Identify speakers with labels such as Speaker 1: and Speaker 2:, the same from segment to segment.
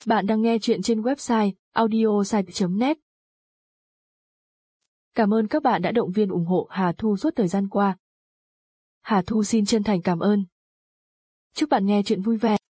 Speaker 1: Bạn đang nghe chuyện trên website audiosite.net. Cảm ơn các bạn đã động viên ủng hộ Hà Thu suốt thời gian qua. Hà Thu xin chân thành cảm ơn. Chúc bạn nghe chuyện vui vẻ.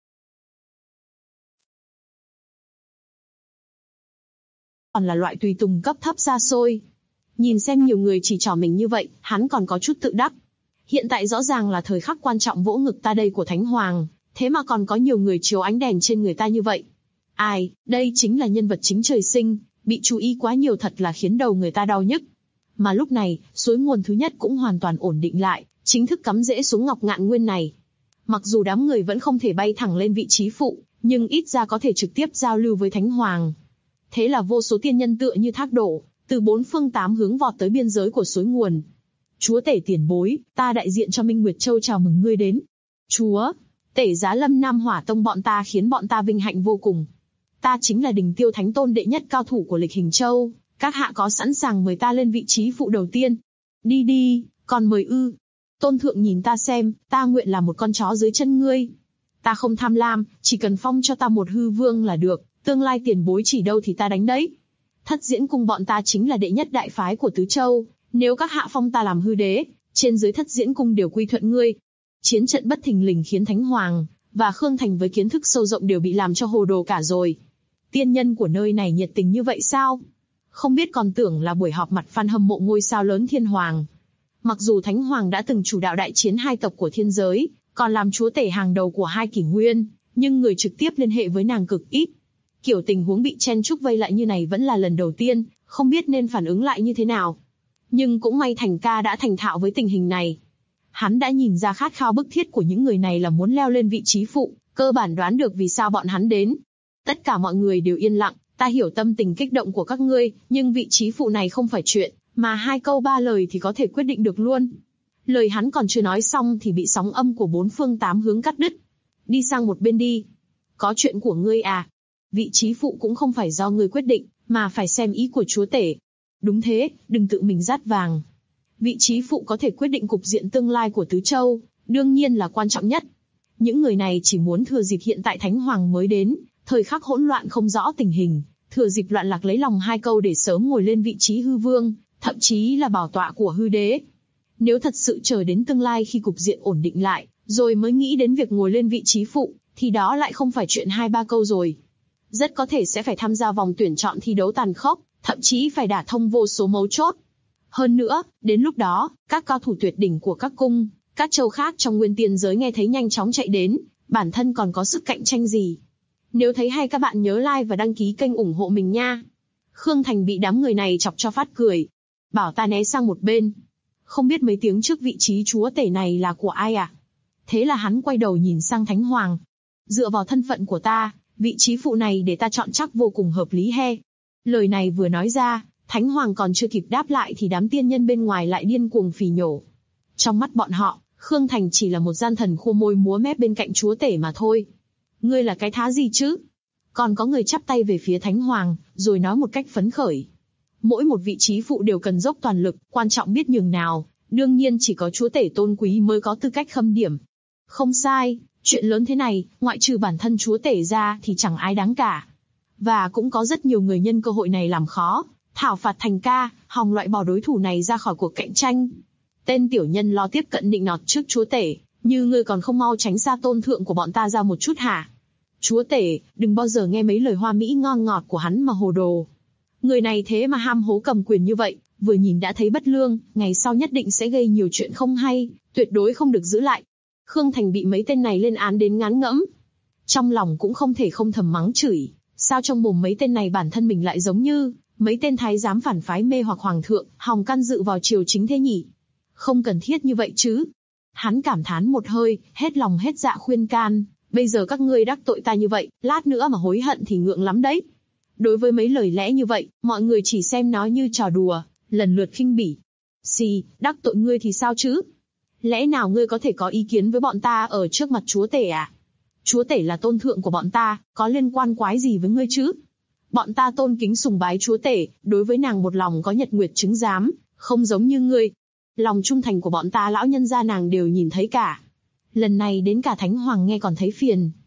Speaker 2: Còn là loại tùy tùng cấp thấp xa xôi. Nhìn xem nhiều người chỉ trỏ mình như vậy, hắn còn có chút tự đắc. Hiện tại rõ ràng là thời khắc quan trọng vỗ ngực ta đây của Thánh Hoàng, thế mà còn có nhiều người chiếu ánh đèn trên người ta như vậy. Ai, đây chính là nhân vật chính trời sinh, bị chú ý quá nhiều thật là khiến đầu người ta đau nhức. Mà lúc này, suối nguồn thứ nhất cũng hoàn toàn ổn định lại, chính thức cắm rễ xuống Ngọc Ngạn Nguyên này. Mặc dù đám người vẫn không thể bay thẳng lên vị trí phụ, nhưng ít ra có thể trực tiếp giao lưu với Thánh Hoàng. Thế là vô số tiên nhân tựa như thác đổ, từ bốn phương tám hướng vọt tới biên giới của suối nguồn. Chúa tể tiền bối, ta đại diện cho Minh Nguyệt Châu chào mừng ngươi đến. Chúa, tể Giá Lâm Nam Hỏa Tông bọn ta khiến bọn ta vinh hạnh vô cùng. Ta chính là Đình Tiêu Thánh Tôn đệ nhất cao thủ của Lịch Hình Châu, các hạ có sẵn sàng mời ta lên vị trí phụ đầu tiên? Đi đi, còn mời ư? Tôn thượng nhìn ta xem, ta nguyện là một con chó dưới chân ngươi. Ta không tham lam, chỉ cần phong cho ta một hư vương là được, tương lai tiền bối chỉ đâu thì ta đánh đấy. Thất Diễn Cung bọn ta chính là đệ nhất đại phái của Tứ Châu, nếu các hạ phong ta làm hư đế, trên dưới Thất Diễn Cung đều quy thuận ngươi. Chiến trận bất thình lình khiến Thánh Hoàng và Khương Thành với kiến thức sâu rộng đều bị làm cho hồ đồ cả rồi. Tiên nhân của nơi này nhiệt tình như vậy sao? Không biết còn tưởng là buổi họp mặt fan hâm mộ ngôi sao lớn Thiên Hoàng. Mặc dù Thánh Hoàng đã từng chủ đạo đại chiến hai tộc của thiên giới, còn làm chúa tể hàng đầu của hai kỷ nguyên, nhưng người trực tiếp liên hệ với nàng cực ít. Kiểu tình huống bị chen chúc vây lại như này vẫn là lần đầu tiên, không biết nên phản ứng lại như thế nào. Nhưng cũng may Thành ca đã thành thạo với tình hình này. Hắn đã nhìn ra khát khao bức thiết của những người này là muốn leo lên vị trí phụ, cơ bản đoán được vì sao bọn hắn đến. Tất cả mọi người đều yên lặng, ta hiểu tâm tình kích động của các ngươi, nhưng vị trí phụ này không phải chuyện, mà hai câu ba lời thì có thể quyết định được luôn. Lời hắn còn chưa nói xong thì bị sóng âm của bốn phương tám hướng cắt đứt. Đi sang một bên đi. Có chuyện của ngươi à? Vị trí phụ cũng không phải do ngươi quyết định, mà phải xem ý của chúa tể. Đúng thế, đừng tự mình dát vàng. Vị trí phụ có thể quyết định cục diện tương lai của Tứ Châu, đương nhiên là quan trọng nhất. Những người này chỉ muốn thừa dịp hiện tại Thánh Hoàng mới đến, thời khắc hỗn loạn không rõ tình hình, thừa dịp loạn lạc lấy lòng hai câu để sớm ngồi lên vị trí hư vương, thậm chí là bảo tọa của hư đế. Nếu thật sự chờ đến tương lai khi cục diện ổn định lại, rồi mới nghĩ đến việc ngồi lên vị trí phụ, thì đó lại không phải chuyện hai ba câu rồi. Rất có thể sẽ phải tham gia vòng tuyển chọn thi đấu tàn khốc, thậm chí phải đả thông vô số mấu chốt. Hơn nữa, đến lúc đó, các cao thủ tuyệt đỉnh của các cung, các châu khác trong nguyên tiên giới nghe thấy nhanh chóng chạy đến, bản thân còn có sức cạnh tranh gì. Nếu thấy hay các bạn nhớ like và đăng ký kênh ủng hộ mình nha. Khương Thành bị đám người này chọc cho phát cười. Bảo ta né sang một bên. Không biết mấy tiếng trước vị trí chúa tể này là của ai à? Thế là hắn quay đầu nhìn sang Thánh Hoàng. Dựa vào thân phận của ta, vị trí phụ này để ta chọn chắc vô cùng hợp lý he. Lời này vừa nói ra, Thánh Hoàng còn chưa kịp đáp lại thì đám tiên nhân bên ngoài lại điên cuồng phì nhổ. Trong mắt bọn họ, Khương Thành chỉ là một gian thần khô môi múa mép bên cạnh chúa tể mà thôi. Ngươi là cái thá gì chứ? Còn có người chắp tay về phía Thánh Hoàng, rồi nói một cách phấn khởi. Mỗi một vị trí phụ đều cần dốc toàn lực, quan trọng biết nhường nào, đương nhiên chỉ có chúa tể tôn quý mới có tư cách khâm điểm. Không sai, chuyện lớn thế này, ngoại trừ bản thân chúa tể ra thì chẳng ai đáng cả. Và cũng có rất nhiều người nhân cơ hội này làm khó, thảo phạt Thành ca, hòng loại bỏ đối thủ này ra khỏi cuộc cạnh tranh. Tên tiểu nhân lo tiếp cận nịnh nọt trước chúa tể, như ngươi còn không mau tránh xa tôn thượng của bọn ta ra một chút hả? Chúa tể, đừng bao giờ nghe mấy lời hoa mỹ ngon ngọt của hắn mà hồ đồ. Người này thế mà ham hố cầm quyền như vậy, vừa nhìn đã thấy bất lương, ngày sau nhất định sẽ gây nhiều chuyện không hay, tuyệt đối không được giữ lại. Khương Thành bị mấy tên này lên án đến ngán ngẫm. Trong lòng cũng không thể không thầm mắng chửi, sao trong mồm mấy tên này bản thân mình lại giống như mấy tên thái giám phản phái mê hoặc hoàng thượng, hòng can dự vào triều chính thế nhỉ? Không cần thiết như vậy chứ. Hắn cảm thán một hơi, hết lòng hết dạ khuyên can, bây giờ các ngươi đắc tội ta như vậy, lát nữa mà hối hận thì ngượng lắm đấy. Đối với mấy lời lẽ như vậy, mọi người chỉ xem nó như trò đùa, lần lượt khinh bỉ. Xì, đắc tội ngươi thì sao chứ? Lẽ nào ngươi có thể có ý kiến với bọn ta ở trước mặt chúa tể à? Chúa tể là tôn thượng của bọn ta, có liên quan quái gì với ngươi chứ? Bọn ta tôn kính sùng bái chúa tể, đối với nàng một lòng có nhật nguyệt chứng giám, không giống như ngươi. Lòng trung thành của bọn ta lão nhân gia nàng đều nhìn thấy cả. Lần này đến cả Thánh Hoàng nghe còn thấy phiền.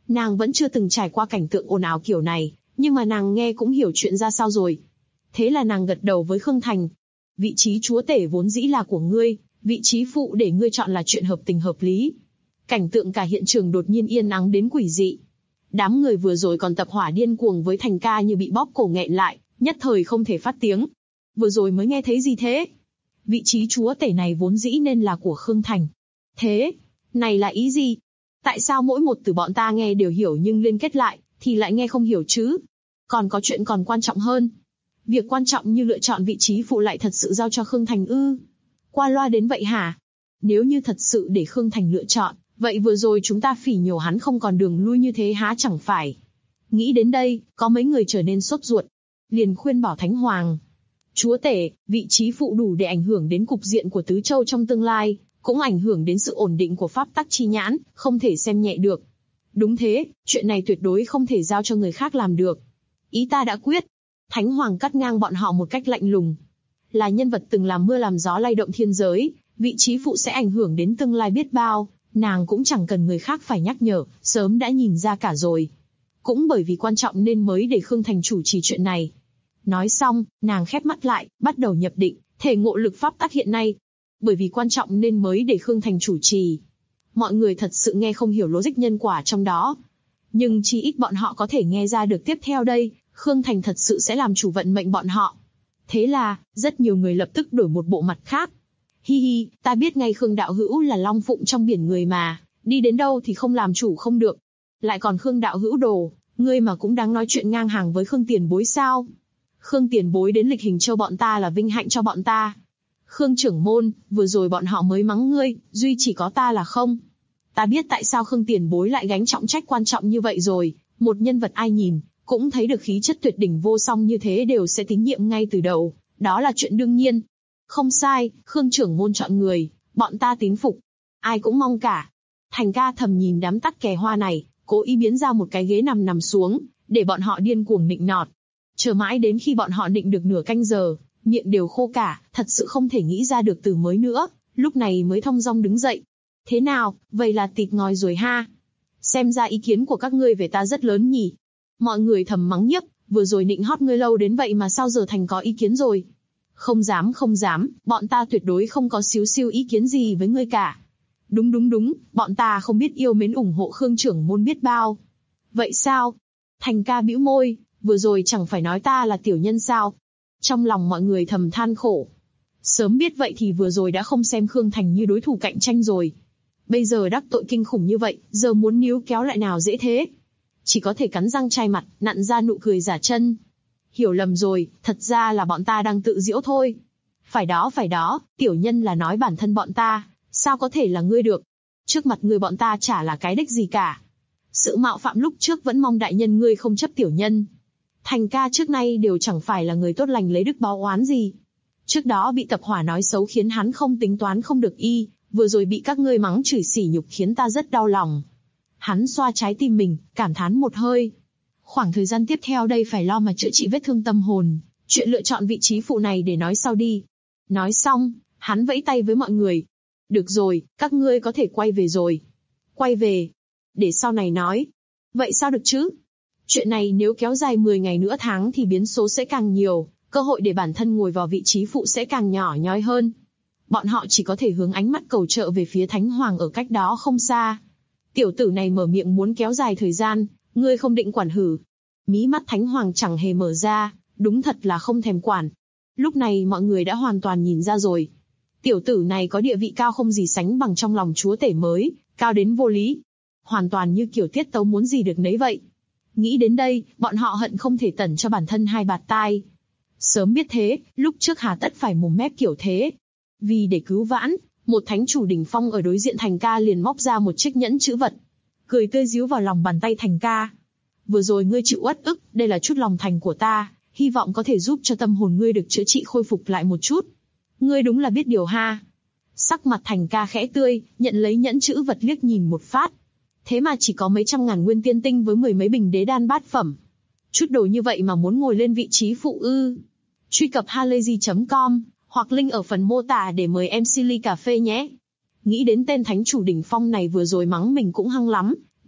Speaker 2: Nàng vẫn chưa từng trải qua cảnh tượng ồn ào kiểu này, nhưng mà nàng nghe cũng hiểu chuyện ra sao rồi. Thế là nàng gật đầu với Khương Thành. Vị trí chúa tể vốn dĩ là của ngươi, vị trí phụ để ngươi chọn là chuyện hợp tình hợp lý. Cảnh tượng cả hiện trường đột nhiên yên ắng đến quỷ dị. Đám người vừa rồi còn tập hỏa điên cuồng với Thành ca như bị bóp cổ nghẹn lại, nhất thời không thể phát tiếng. Vừa rồi mới nghe thấy gì thế? Vị trí chúa tể này vốn dĩ nên là của Khương Thành. Thế, này là ý gì? Tại sao mỗi một từ bọn ta nghe đều hiểu nhưng liên kết lại, thì lại nghe không hiểu chứ? Còn có chuyện còn quan trọng hơn. Việc quan trọng như lựa chọn vị trí phụ lại thật sự giao cho Khương Thành ư? Qua loa đến vậy hả? Nếu như thật sự để Khương Thành lựa chọn, vậy vừa rồi chúng ta phỉ nhổ hắn không còn đường lui như thế há chẳng phải? Nghĩ đến đây, có mấy người trở nên sốt ruột. Liền khuyên bảo Thánh Hoàng. Chúa tể, vị trí phụ đủ để ảnh hưởng đến cục diện của Tứ Châu trong tương lai, cũng ảnh hưởng đến sự ổn định của pháp tắc chi nhãn, không thể xem nhẹ được. Đúng thế, chuyện này tuyệt đối không thể giao cho người khác làm được. Ý ta đã quyết. Thánh Hoàng cắt ngang bọn họ một cách lạnh lùng. Là nhân vật từng làm mưa làm gió lay động thiên giới, vị trí phụ sẽ ảnh hưởng đến tương lai biết bao, nàng cũng chẳng cần người khác phải nhắc nhở, sớm đã nhìn ra cả rồi. Cũng bởi vì quan trọng nên mới để Khương Thành chủ trì chuyện này. Nói xong, nàng khép mắt lại, bắt đầu nhập định, thể ngộ lực pháp tắc hiện nay. Bởi vì quan trọng nên mới để Khương Thành chủ trì. Mọi người thật sự nghe không hiểu logic nhân quả trong đó. Nhưng chỉ ít bọn họ có thể nghe ra được tiếp theo đây, Khương Thành thật sự sẽ làm chủ vận mệnh bọn họ. Thế là, rất nhiều người lập tức đổi một bộ mặt khác. Hi hi, ta biết ngay Khương đạo hữu là long phụng trong biển người mà, đi đến đâu thì không làm chủ không được. Lại còn Khương đạo hữu đồ, ngươi mà cũng đáng nói chuyện ngang hàng với Khương tiền bối sao? Khương tiền bối đến Lịch Hình Châu bọn ta là vinh hạnh cho bọn ta. Khương trưởng môn, vừa rồi bọn họ mới mắng ngươi, duy chỉ có ta là không. Ta biết tại sao Khương tiền bối lại gánh trọng trách quan trọng như vậy rồi, một nhân vật ai nhìn, cũng thấy được khí chất tuyệt đỉnh vô song như thế đều sẽ tín nhiệm ngay từ đầu, đó là chuyện đương nhiên. Không sai, Khương trưởng môn chọn người, bọn ta tín phục. Ai cũng mong cả. Thành ca thầm nhìn đám tắc kè hoa này, cố ý biến ra một cái ghế nằm xuống, để bọn họ điên cuồng nịnh nọt. Chờ mãi đến khi bọn họ nịnh được nửa canh giờ, miệng đều khô cả, thật sự không thể nghĩ ra được từ mới nữa, lúc này mới thong dong đứng dậy. Thế nào, vậy là tịt ngòi rồi ha? Xem ra ý kiến của các ngươi về ta rất lớn nhỉ? Mọi người thầm mắng nhiếc, vừa rồi nịnh hót ngươi lâu đến vậy mà sao giờ thành có ý kiến rồi? Không dám, bọn ta tuyệt đối không có xíu xiu ý kiến gì với ngươi cả. Đúng, bọn ta không biết yêu mến ủng hộ Khương trưởng môn biết bao. Vậy sao? Thành ca bĩu môi, vừa rồi chẳng phải nói ta là tiểu nhân sao? Trong lòng mọi người thầm than khổ. Sớm biết vậy thì vừa rồi đã không xem Khương Thành như đối thủ cạnh tranh rồi. Bây giờ đắc tội kinh khủng như vậy, giờ muốn níu kéo lại nào dễ thế? Chỉ có thể cắn răng chai mặt, nặn ra nụ cười giả chân. Hiểu lầm rồi, thật ra là bọn ta đang tự giễu thôi. Phải đó, tiểu nhân là nói bản thân bọn ta, sao có thể là ngươi được? Trước mặt ngươi bọn ta chả là cái đích gì cả. Sự mạo phạm lúc trước vẫn mong đại nhân ngươi không chấp tiểu nhân. Thành ca trước nay đều chẳng phải là người tốt lành lấy đức báo oán gì. Trước đó bị tập hỏa nói xấu khiến hắn không tính toán không được y, vừa rồi bị các ngươi mắng chửi sỉ nhục khiến ta rất đau lòng. Hắn xoa trái tim mình, cảm thán một hơi. Khoảng thời gian tiếp theo đây phải lo mà chữa trị vết thương tâm hồn, chuyện lựa chọn vị trí phụ này để nói sau đi. Nói xong, hắn vẫy tay với mọi người. Được rồi, các ngươi có thể quay về rồi. Quay về? Để sau này nói. Vậy sao được chứ? Chuyện này nếu kéo dài 10 ngày nửa tháng thì biến số sẽ càng nhiều, cơ hội để bản thân ngồi vào vị trí phụ sẽ càng nhỏ nhoi hơn. Bọn họ chỉ có thể hướng ánh mắt cầu trợ về phía Thánh Hoàng ở cách đó không xa. Tiểu tử này mở miệng muốn kéo dài thời gian, ngươi không định quản hử? Mí mắt Thánh Hoàng chẳng hề mở ra, đúng thật là không thèm quản. Lúc này mọi người đã hoàn toàn nhìn ra rồi. Tiểu tử này có địa vị cao không gì sánh bằng trong lòng chúa tể mới, cao đến vô lý. Hoàn toàn như kiểu tiết tấu muốn gì được nấy vậy. Nghĩ đến đây, bọn họ hận không thể tẩn cho bản thân hai bạt tai. Sớm biết thế, lúc trước hà tất phải mồm mép kiểu thế. Vì để cứu vãn, một thánh chủ đỉnh phong ở đối diện Thành ca liền móc ra một chiếc nhẫn chữ vật. Cười tươi díu vào lòng bàn tay Thành ca. Vừa rồi ngươi chịu uất ức, đây là chút lòng thành của ta, hy vọng có thể giúp cho tâm hồn ngươi được chữa trị khôi phục lại một chút. Ngươi đúng là biết điều ha. Sắc mặt Thành ca khẽ tươi, nhận lấy nhẫn chữ vật liếc nhìn một phát. Thế mà chỉ có mấy trăm ngàn nguyên tiên tinh với 10 mấy bình đế đan bát phẩm. Chút đồ như vậy mà muốn ngồi lên vị trí phụ ư? Truy cập halayzi.com hoặc link ở phần mô tả để mời MC ly cà phê nhé. Nghĩ đến tên thánh chủ đỉnh phong này vừa rồi mắng mình cũng hăng lắm,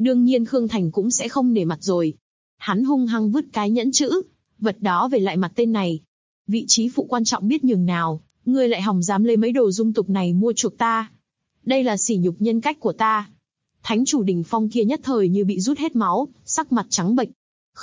Speaker 2: đương nhiên Khương Thành cũng sẽ không nể mặt rồi. Hắn hung hăng vứt cái nhẫn chữ vật đó về lại mặt tên này. Vị trí phụ quan trọng biết nhường nào, ngươi lại hòng dám lấy mấy đồ dung tục này mua chuộc ta. Đây là sỉ nhục nhân cách của ta. Thánh chủ Đỉnh Phong kia nhất thời như bị rút hết máu, sắc mặt trắng bệch.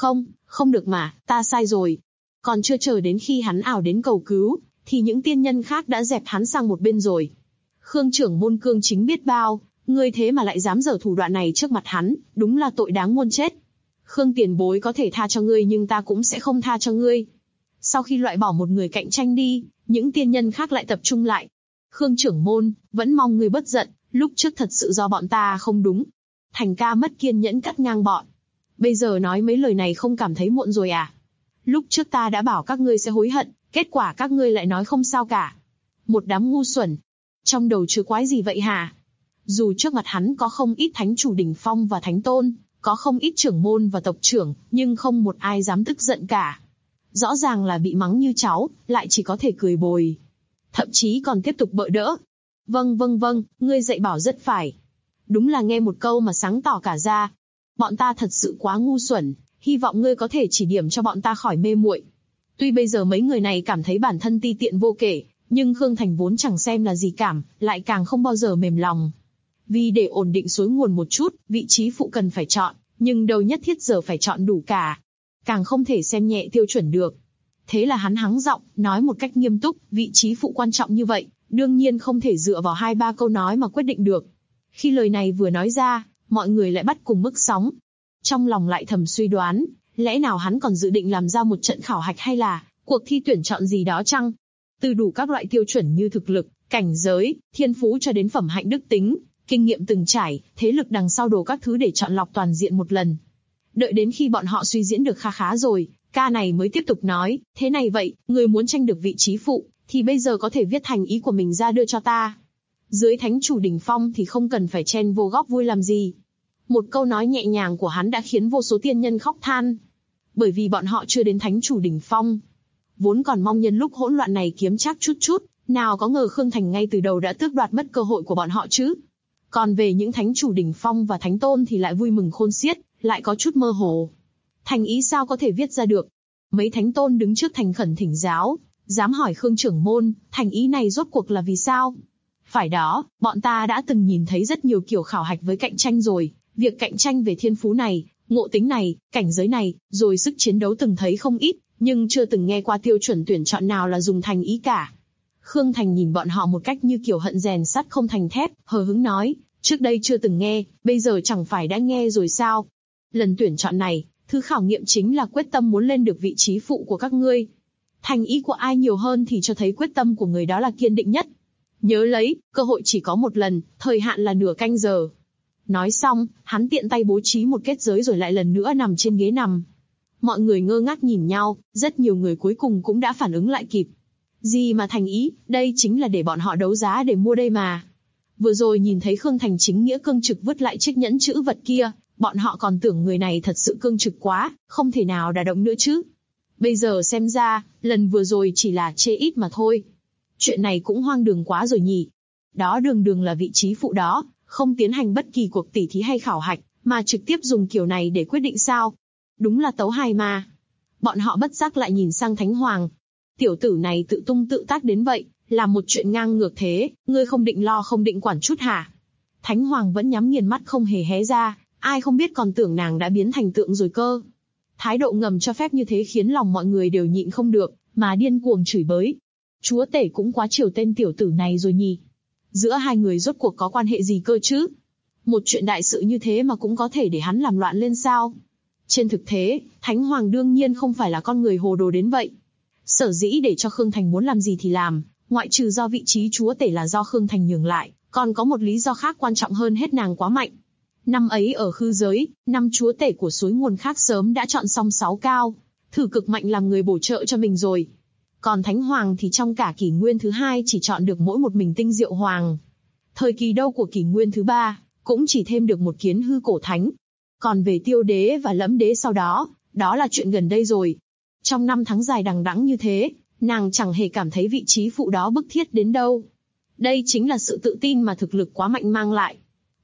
Speaker 2: Không được mà, ta sai rồi. Còn chưa chờ đến khi hắn ảo đến cầu cứu, thì những tiên nhân khác đã dẹp hắn sang một bên rồi. Khương trưởng môn cương chính biết bao, ngươi thế mà lại dám giở thủ đoạn này trước mặt hắn, đúng là tội đáng muôn chết. Khương tiền bối có thể tha cho ngươi nhưng ta cũng sẽ không tha cho ngươi. Sau khi loại bỏ một người cạnh tranh đi, những tiên nhân khác lại tập trung lại. Khương trưởng môn, vẫn mong ngươi bất giận, lúc trước thật sự do bọn ta không đúng. Thành ca mất kiên nhẫn cắt ngang bọn. Bây giờ nói mấy lời này không cảm thấy muộn rồi à? Lúc trước ta đã bảo các ngươi sẽ hối hận, kết quả các ngươi lại nói không sao cả. Một đám ngu xuẩn. Trong đầu chứa quái gì vậy hả? Dù trước mặt hắn có không ít thánh chủ đỉnh phong và thánh tôn, có không ít trưởng môn và tộc trưởng, nhưng không một ai dám tức giận cả. Rõ ràng là bị mắng như cháu, lại chỉ có thể cười bồi. Thậm chí còn tiếp tục bợ đỡ. Vâng, ngươi dạy bảo rất phải. Đúng là nghe một câu mà sáng tỏ cả ra. Bọn ta thật sự quá ngu xuẩn, hy vọng ngươi có thể chỉ điểm cho bọn ta khỏi mê muội. Tuy bây giờ mấy người này cảm thấy bản thân ti tiện vô kể, nhưng Khương Thành vốn chẳng xem là gì cảm, lại càng không bao giờ mềm lòng. Vì để ổn định suối nguồn một chút, vị trí phụ cần phải chọn, nhưng đâu nhất thiết giờ phải chọn đủ cả. Càng không thể xem nhẹ tiêu chuẩn được. Thế là hắn hắng giọng, nói một cách nghiêm túc, vị trí phụ quan trọng như vậy, đương nhiên không thể dựa vào 2-3 câu nói mà quyết định được. Khi lời này vừa nói ra, mọi người lại bắt cùng mức sóng. Trong lòng lại thầm suy đoán, lẽ nào hắn còn dự định làm ra một trận khảo hạch hay là cuộc thi tuyển chọn gì đó chăng? Từ đủ các loại tiêu chuẩn như thực lực, cảnh giới, thiên phú cho đến phẩm hạnh đức tính, kinh nghiệm từng trải, thế lực đằng sau đồ các thứ để chọn lọc toàn diện một lần. Đợi đến khi bọn họ suy diễn được kha khá rồi, ca này mới tiếp tục nói, thế này vậy, người muốn tranh được vị trí phụ, thì bây giờ có thể viết thành ý của mình ra đưa cho ta. Dưới thánh chủ đỉnh phong thì không cần phải chen vô góc vui làm gì. Một câu nói nhẹ nhàng của hắn đã khiến vô số tiên nhân khóc than. Bởi vì bọn họ chưa đến thánh chủ đỉnh phong. Vốn còn mong nhân lúc hỗn loạn này kiếm chắc chút, nào có ngờ Khương Thành ngay từ đầu đã tước đoạt mất cơ hội của bọn họ chứ. Còn về những thánh chủ đỉnh phong và thánh tôn thì lại vui mừng khôn xiết, lại có chút mơ hồ. Thành ý sao có thể viết ra được? Mấy thánh tôn đứng trước thành khẩn thỉnh giáo, dám hỏi Khương trưởng môn, thành ý này rốt cuộc là vì sao? Phải đó, bọn ta đã từng nhìn thấy rất nhiều kiểu khảo hạch với cạnh tranh rồi, việc cạnh tranh về thiên phú này, ngộ tính này, cảnh giới này, rồi sức chiến đấu từng thấy không ít, nhưng chưa từng nghe qua tiêu chuẩn tuyển chọn nào là dùng thành ý cả. Khương Thành nhìn bọn họ một cách như kiểu hận rèn sắt không thành thép, hờ hững nói, trước đây chưa từng nghe, bây giờ chẳng phải đã nghe rồi sao? Lần tuyển chọn này, thứ khảo nghiệm chính là quyết tâm muốn lên được vị trí phụ của các ngươi. Thành ý của ai nhiều hơn thì cho thấy quyết tâm của người đó là kiên định nhất. Nhớ lấy, cơ hội chỉ có một lần, thời hạn là nửa canh giờ. Nói xong, hắn tiện tay bố trí một kết giới rồi lại lần nữa nằm trên ghế nằm. Mọi người ngơ ngác nhìn nhau, rất nhiều người cuối cùng cũng đã phản ứng lại kịp. Gì mà thành ý, đây chính là để bọn họ đấu giá để mua đây mà. Vừa rồi nhìn thấy Khương Thành chính nghĩa cương trực vứt lại chiếc nhẫn chữ vật kia, bọn họ còn tưởng người này thật sự cương trực quá, không thể nào đả động nữa chứ. Bây giờ xem ra, lần vừa rồi chỉ là chê ít mà thôi. Chuyện này cũng hoang đường quá rồi nhỉ. Đó đường là vị trí phụ đó, không tiến hành bất kỳ cuộc tỉ thí hay khảo hạch, mà trực tiếp dùng kiểu này để quyết định sao. Đúng là tấu hài mà. Bọn họ bất giác lại nhìn sang Thánh Hoàng. Tiểu tử này tự tung tự tác đến vậy, làm một chuyện ngang ngược thế, ngươi không định lo không định quản chút hả? Thánh Hoàng vẫn nhắm nghiền mắt không hề hé ra, ai không biết còn tưởng nàng đã biến thành tượng rồi cơ. Thái độ ngầm cho phép như thế khiến lòng mọi người đều nhịn không được, mà điên cuồng chửi bới. Chúa tể cũng quá chiều tên tiểu tử này rồi nhỉ. Giữa hai người rốt cuộc có quan hệ gì cơ chứ? Một chuyện đại sự như thế mà cũng có thể để hắn làm loạn lên sao? Trên thực tế, Thánh Hoàng đương nhiên không phải là con người hồ đồ đến vậy. Sở dĩ để cho Khương Thành muốn làm gì thì làm, ngoại trừ do vị trí chúa tể là do Khương Thành nhường lại, còn có một lý do khác quan trọng hơn hết, nàng quá mạnh. Năm ấy ở Khư Giới, 5 chúa tể của suối nguồn khác sớm đã chọn xong 6 cao, thử cực mạnh làm người bổ trợ cho mình rồi. Còn Thánh Hoàng thì trong cả kỷ nguyên thứ 2 chỉ chọn được mỗi một mình Tinh Diệu Hoàng. Thời kỳ đâu của kỷ nguyên thứ 3, cũng chỉ thêm được một Kiến Hư Cổ Thánh. Còn về Tiêu Đế và Lẫm Đế sau đó, đó là chuyện gần đây rồi. Trong 5 tháng dài đằng đẵng như thế, nàng chẳng hề cảm thấy vị trí phụ đó bức thiết đến đâu. Đây chính là sự tự tin mà thực lực quá mạnh mang lại.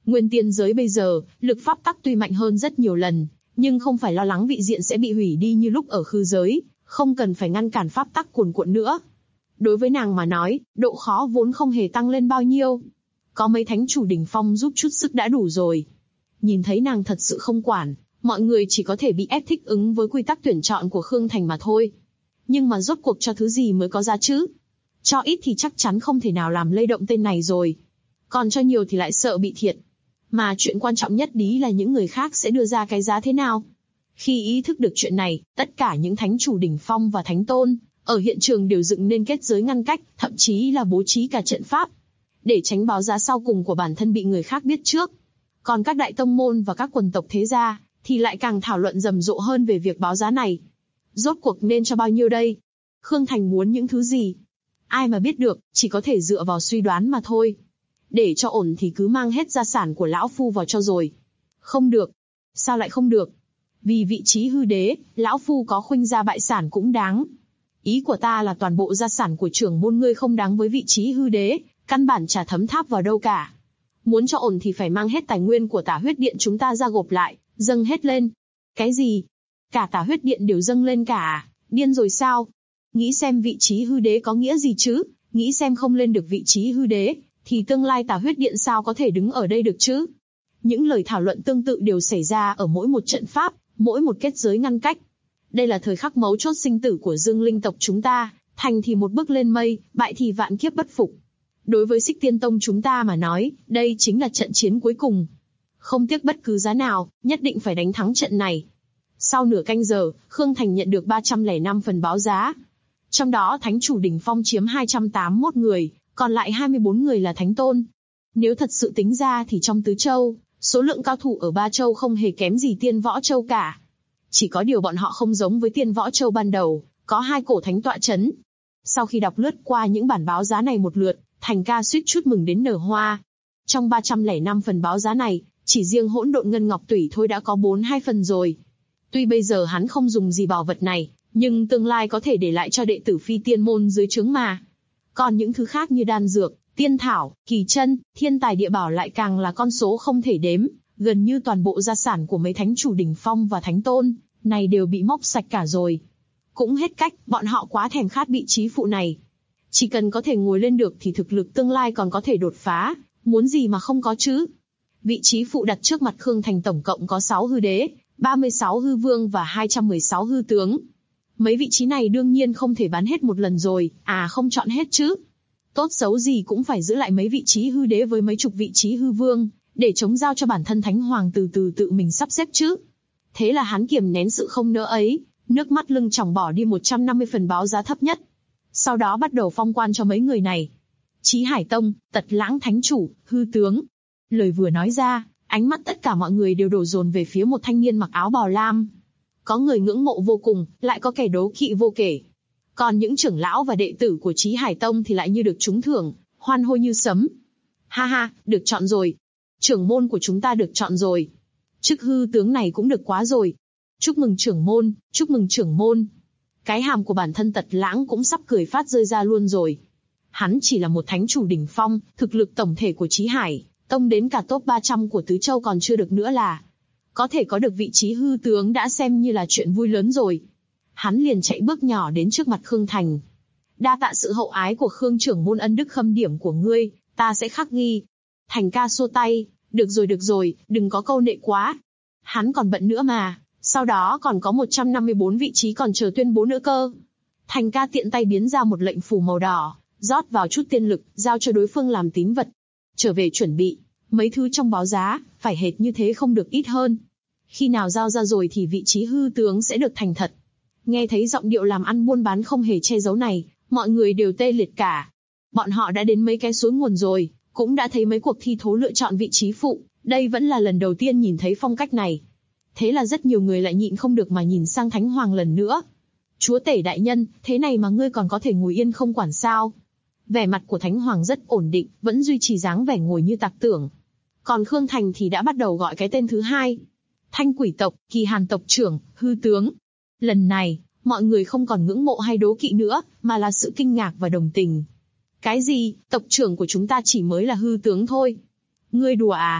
Speaker 2: Nguyên tiên giới bây giờ, lực pháp tắc tuy mạnh hơn rất nhiều lần, nhưng không phải lo lắng vị diện sẽ bị hủy đi như lúc ở khư giới, không cần phải ngăn cản pháp tắc cuồn cuộn nữa. Đối với nàng mà nói, độ khó vốn không hề tăng lên bao nhiêu. Có mấy thánh chủ đỉnh phong giúp chút sức đã đủ rồi. Nhìn thấy nàng thật sự không quản, mọi người chỉ có thể bị ép thích ứng với quy tắc tuyển chọn của Khương Thành mà thôi. Nhưng mà rốt cuộc cho thứ gì mới có giá chứ? Cho ít thì chắc chắn không thể nào làm lay động tên này rồi. Còn cho nhiều thì lại sợ bị thiệt. Mà chuyện quan trọng nhất đí là những người khác sẽ đưa ra cái giá thế nào. Khi ý thức được chuyện này, tất cả những thánh chủ đỉnh phong và thánh tôn ở hiện trường đều dựng nên kết giới ngăn cách, thậm chí là bố trí cả trận pháp, để tránh báo giá sau cùng của bản thân bị người khác biết trước. Còn các đại tông môn và các quần tộc thế gia thì lại càng thảo luận rầm rộ hơn về việc báo giá này. Rốt cuộc nên cho bao nhiêu đây? Khương Thành muốn những thứ gì? Ai mà biết được, chỉ có thể dựa vào suy đoán mà thôi. Để cho ổn thì cứ mang hết gia sản của lão phu vào cho rồi. Không được. Sao lại không được? Vì vị trí hư đế, lão phu có khuynh gia bại sản cũng đáng. Ý của ta là toàn bộ gia sản của trưởng môn ngươi không đáng với vị trí hư đế, căn bản chả thấm tháp vào đâu cả. Muốn cho ổn thì phải mang hết tài nguyên của Tả Huyết Điện chúng ta ra gộp lại, dâng hết lên. Cái gì? Cả Tả Huyết Điện đều dâng lên cả à? Điên rồi sao? Nghĩ xem vị trí hư đế có nghĩa gì chứ? Nghĩ xem không lên được vị trí hư đế, thì tương lai Tả Huyết Điện sao có thể đứng ở đây được chứ? Những lời thảo luận tương tự đều xảy ra ở mỗi một trận pháp, mỗi một kết giới ngăn cách. Đây là thời khắc mấu chốt sinh tử của Dương Linh tộc chúng ta, thành thì một bước lên mây, bại thì vạn kiếp bất phục. Đối với Xích Tiên Tông chúng ta mà nói, đây chính là trận chiến cuối cùng. Không tiếc bất cứ giá nào, nhất định phải đánh thắng trận này. Sau nửa canh giờ, Khương Thành nhận được 305 phần báo giá. Trong đó thánh chủ đỉnh phong chiếm 281 người, còn lại 24 người là thánh tôn. Nếu thật sự tính ra thì trong tứ châu, số lượng cao thủ ở ba châu không hề kém gì Tiên Võ Châu cả. Chỉ có điều bọn họ không giống với Tiên Võ Châu ban đầu, có hai cổ thánh tọa chấn. Sau khi đọc lướt qua những bản báo giá này một lượt, Thành ca suýt chút mừng đến nở hoa. Trong 305 phần báo giá này, chỉ riêng hỗn độn ngân ngọc tủy thôi đã có 42 phần rồi. Tuy bây giờ hắn không dùng gì bảo vật này, nhưng tương lai có thể để lại cho đệ tử phi tiên môn dưới trướng mà. Còn những thứ khác như đan dược, tiên thảo, kỳ chân, thiên tài địa bảo lại càng là con số không thể đếm. Gần như toàn bộ gia sản của mấy thánh chủ đỉnh phong và thánh tôn này đều bị móc sạch cả rồi. Cũng hết cách, bọn họ quá thèm khát vị trí phụ này. Chỉ cần có thể ngồi lên được thì thực lực tương lai còn có thể đột phá, muốn gì mà không có chứ. Vị trí phụ đặt trước mặt Khương Thành tổng cộng có 6 hư đế, 36 hư vương và 216 hư tướng. Mấy vị trí này đương nhiên không thể bán hết một lần rồi, không chọn hết chứ. Tốt xấu gì cũng phải giữ lại mấy vị trí hư đế với mấy chục vị trí hư vương, để chống giao cho bản thân Thánh Hoàng từ từ tự mình sắp xếp chứ. Thế là hắn kiềm nén sự không nỡ ấy, nước mắt lưng tròng bỏ đi 150 phần báo giá thấp nhất. Sau đó bắt đầu phong quan cho mấy người này. Chí Hải Tông, Tật Lãng Thánh Chủ, Hư Tướng. Lời vừa nói ra, ánh mắt tất cả mọi người đều đổ dồn về phía một thanh niên mặc áo bào lam. Có người ngưỡng mộ vô cùng, lại có kẻ đố kỵ vô kể. Còn những trưởng lão và đệ tử của Chí Hải Tông thì lại như được trúng thưởng, hoan hô như sấm. Ha ha, được chọn rồi. Trưởng môn của chúng ta được chọn rồi. Chức hư tướng này cũng được quá rồi. Chúc mừng trưởng môn, chúc mừng trưởng môn. Cái hàm của bản thân Tật Lãng cũng sắp cười phát rơi ra luôn rồi. Hắn chỉ là một thánh chủ đỉnh phong, thực lực tổng thể của Chí Hải Tông đến cả top 300 của Tứ Châu còn chưa được nữa là. Có thể có được vị trí hư tướng đã xem như là chuyện vui lớn rồi. Hắn liền chạy bước nhỏ đến trước mặt Khương Thành. Đa tạ sự hậu ái của Khương trưởng môn, ân đức khâm điểm của ngươi, ta sẽ khắc ghi. Thành ca xua tay, được rồi, đừng có câu nệ quá. Hắn còn bận nữa mà, sau đó còn có 154 vị trí còn chờ tuyên bố nữa cơ. Thành ca tiện tay biến ra một lệnh phù màu đỏ, rót vào chút tiên lực, giao cho đối phương làm tín vật. Trở về chuẩn bị, mấy thứ trong báo giá, phải hệt như thế không được ít hơn. Khi nào giao ra rồi thì vị trí hư tướng sẽ được thành thật. Nghe thấy giọng điệu làm ăn buôn bán không hề che giấu này, mọi người đều tê liệt cả. Bọn họ đã đến mấy cái suối nguồn rồi, cũng đã thấy mấy cuộc thi thố lựa chọn vị trí phụ, đây vẫn là lần đầu tiên nhìn thấy phong cách này. Thế là rất nhiều người lại nhịn không được mà nhìn sang Thánh Hoàng lần nữa. Chúa tể đại nhân, thế này mà ngươi còn có thể ngồi yên không quản sao? Vẻ mặt của Thánh Hoàng rất ổn định, vẫn duy trì dáng vẻ ngồi như tạc tưởng. Còn Khương Thành thì đã bắt đầu gọi cái tên thứ hai. Thanh Quỷ tộc, Kỳ Hàn tộc trưởng, hư tướng. Lần này, mọi người không còn ngưỡng mộ hay đố kỵ nữa, mà là sự kinh ngạc và đồng tình. Cái gì, tộc trưởng của chúng ta chỉ mới là hư tướng thôi? Ngươi đùa à?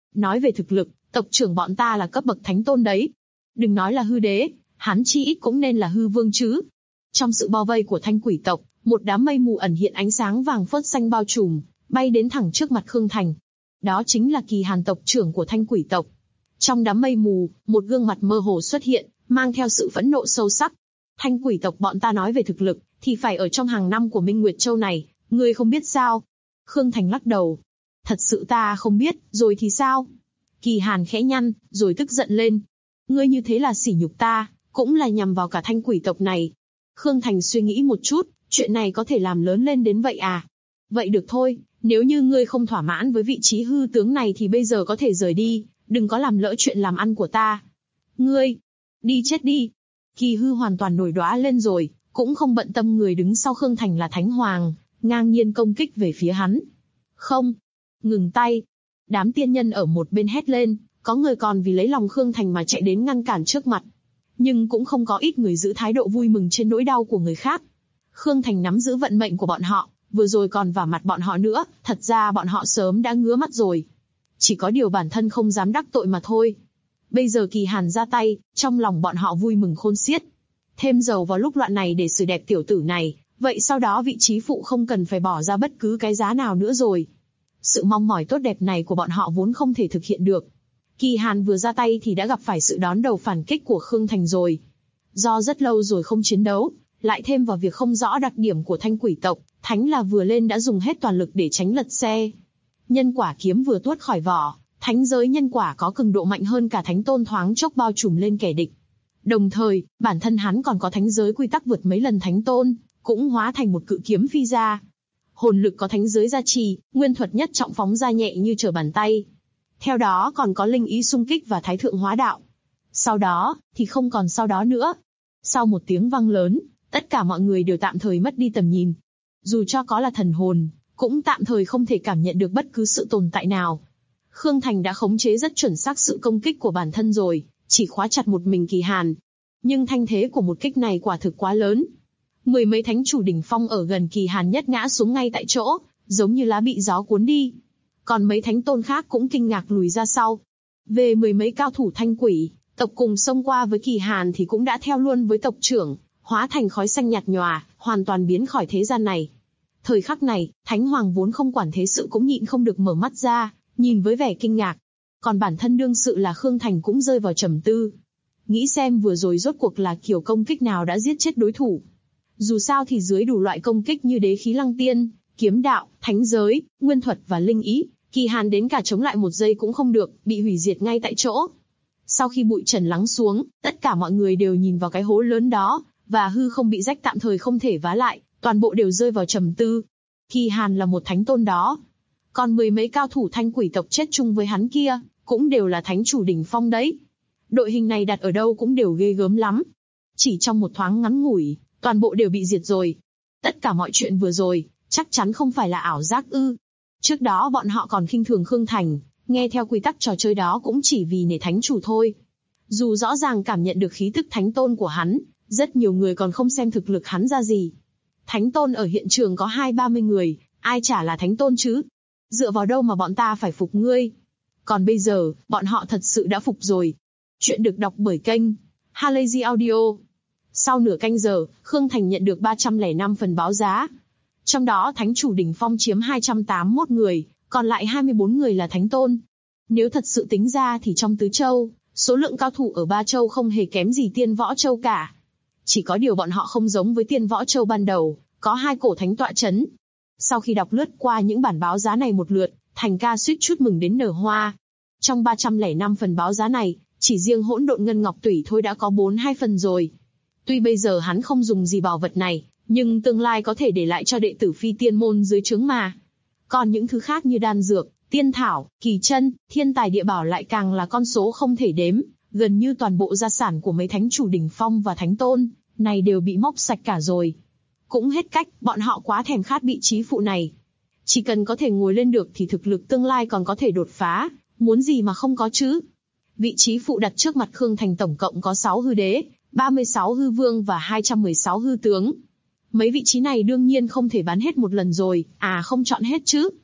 Speaker 2: Nói về thực lực, tộc trưởng bọn ta là cấp bậc thánh tôn đấy. Đừng nói là hư đế, hắn chi ít cũng nên là hư vương chứ. Trong sự bao vây của thanh quỷ tộc, một đám mây mù ẩn hiện ánh sáng vàng phớt xanh bao trùm, bay đến thẳng trước mặt Khương Thành. Đó chính là Kỳ Hàn tộc trưởng của thanh quỷ tộc. Trong đám mây mù, một gương mặt mơ hồ xuất hiện, mang theo sự phẫn nộ sâu sắc. Thanh quỷ tộc bọn ta nói về thực lực, thì phải ở trong hàng năm của Minh Nguyệt Châu này, ngươi không biết sao? Khương Thành lắc đầu. Thật sự ta không biết, rồi thì sao? Kỳ Hàn khẽ nhăn, rồi tức giận lên. Ngươi như thế là sỉ nhục ta, cũng là nhằm vào cả thanh quỷ tộc này. Khương Thành suy nghĩ một chút, chuyện này có thể làm lớn lên đến vậy à? Vậy được thôi, nếu như ngươi không thỏa mãn với vị trí hư tướng này thì bây giờ có thể rời đi, đừng có làm lỡ chuyện làm ăn của ta. Ngươi, đi chết đi. Kỳ Hư hoàn toàn nổi đoá lên rồi, cũng không bận tâm người đứng sau Khương Thành là Thánh Hoàng, ngang nhiên công kích về phía hắn. Không, ngừng tay. Đám tiên nhân ở một bên hét lên, có người còn vì lấy lòng Khương Thành mà chạy đến ngăn cản trước mặt. Nhưng cũng không có ít người giữ thái độ vui mừng trên nỗi đau của người khác. Khương Thành nắm giữ vận mệnh của bọn họ, vừa rồi còn vả mặt bọn họ nữa, thật ra bọn họ sớm đã ngứa mắt rồi. Chỉ có điều bản thân không dám đắc tội mà thôi. Bây giờ Kỳ Hàn ra tay, trong lòng bọn họ vui mừng khôn xiết. Thêm dầu vào lúc loạn này để xử đẹp tiểu tử này, vậy sau đó vị trí phụ không cần phải bỏ ra bất cứ cái giá nào nữa rồi. Sự mong mỏi tốt đẹp này của bọn họ vốn không thể thực hiện được. Kỳ Hàn vừa ra tay thì đã gặp phải sự đón đầu phản kích của Khương Thành rồi. Do rất lâu rồi không chiến đấu, lại thêm vào việc không rõ đặc điểm của thanh quỷ tộc, Thánh là vừa lên đã dùng hết toàn lực để tránh lật xe. Nhân quả kiếm vừa tuốt khỏi vỏ, thánh giới nhân quả có cường độ mạnh hơn cả thánh tôn thoáng chốc bao trùm lên kẻ địch. Đồng thời, bản thân hắn còn có thánh giới quy tắc vượt mấy lần thánh tôn, cũng hóa thành một cự kiếm phi ra. Hồn lực có thánh giới gia trì, nguyên thuật nhất trọng phóng ra nhẹ như trở bàn tay. Theo đó còn có linh ý xung kích và thái thượng hóa đạo. Sau đó, thì không còn sau đó nữa. Sau một tiếng vang lớn, tất cả mọi người đều tạm thời mất đi tầm nhìn. Dù cho có là thần hồn, cũng tạm thời không thể cảm nhận được bất cứ sự tồn tại nào. Khương Thành đã khống chế rất chuẩn xác sự công kích của bản thân rồi, chỉ khóa chặt một mình Kỳ Hàn. Nhưng thanh thế của một kích này quả thực quá lớn. Mười mấy thánh chủ đỉnh phong ở gần Kỳ Hàn nhất ngã xuống ngay tại chỗ, giống như lá bị gió cuốn đi. Còn mấy thánh tôn khác cũng kinh ngạc lùi ra sau. Về mười mấy cao thủ thanh quỷ, tộc cùng xông qua với Kỳ Hàn thì cũng đã theo luôn với tộc trưởng, hóa thành khói xanh nhạt nhòa, hoàn toàn biến khỏi thế gian này. Thời khắc này, Thánh Hoàng vốn không quản thế sự cũng nhịn không được mở mắt ra, nhìn với vẻ kinh ngạc. Còn bản thân đương sự là Khương Thành cũng rơi vào trầm tư. Nghĩ xem vừa rồi rốt cuộc là kiểu công kích nào đã giết chết đối thủ. Dù sao thì dưới đủ loại công kích như đế khí lăng tiên, kiếm đạo, thánh giới, nguyên thuật và linh ý, Kỳ Hàn đến cả chống lại một giây cũng không được, bị hủy diệt ngay tại chỗ. Sau khi bụi trần lắng xuống, tất cả mọi người đều nhìn vào cái hố lớn đó, và hư không bị rách tạm thời không thể vá lại, toàn bộ đều rơi vào trầm tư. Kỳ Hàn là một thánh tôn đó. Còn mười mấy cao thủ thanh quỷ tộc chết chung với hắn kia, cũng đều là thánh chủ đỉnh phong đấy. Đội hình này đặt ở đâu cũng đều ghê gớm lắm. Chỉ trong một thoáng ngắn ngủi, toàn bộ đều bị diệt rồi. Tất cả mọi chuyện vừa rồi, chắc chắn không phải là ảo giác ư. Trước đó bọn họ còn khinh thường Khương Thành, nghe theo quy tắc trò chơi đó cũng chỉ vì nể thánh chủ thôi. Dù rõ ràng cảm nhận được khí tức thánh tôn của hắn, rất nhiều người còn không xem thực lực hắn ra gì. Thánh tôn ở hiện trường có 20-30 người, ai chả là thánh tôn chứ? Dựa vào đâu mà bọn ta phải phục ngươi? Còn bây giờ, bọn họ thật sự đã phục rồi. Chuyện được đọc bởi kênh Halazy Audio. Sau nửa canh giờ, Khương Thành nhận được 305 phần báo giá. Trong đó thánh chủ đỉnh phong chiếm 281 người, còn lại 24 người là thánh tôn. Nếu thật sự tính ra thì trong tứ châu, số lượng cao thủ ở ba châu không hề kém gì Tiên Võ Châu cả. Chỉ có điều bọn họ không giống với Tiên Võ Châu ban đầu, có hai cổ thánh tọa chấn. Sau khi đọc lướt qua những bản báo giá này một lượt, Thành ca suýt chút mừng đến nở hoa. Trong 305 phần báo giá này, chỉ riêng hỗn độn ngân ngọc tủy thôi đã có 42 phần rồi. Tuy bây giờ hắn không dùng gì bảo vật này, nhưng tương lai có thể để lại cho đệ tử phi tiên môn dưới trướng mà. Còn những thứ khác như đan dược, tiên thảo, kỳ chân, thiên tài địa bảo lại càng là con số không thể đếm, gần như toàn bộ gia sản của mấy thánh chủ đỉnh phong và thánh tôn, này đều bị móc sạch cả rồi. Cũng hết cách, bọn họ quá thèm khát vị trí phụ này. Chỉ cần có thể ngồi lên được thì thực lực tương lai còn có thể đột phá, muốn gì mà không có chứ. Vị trí phụ đặt trước mặt Khương Thành tổng cộng có 6 hư đế, 36 hư vương và 216 hư tướng. Mấy vị trí này đương nhiên không thể bán hết một lần rồi, không chọn hết chứ.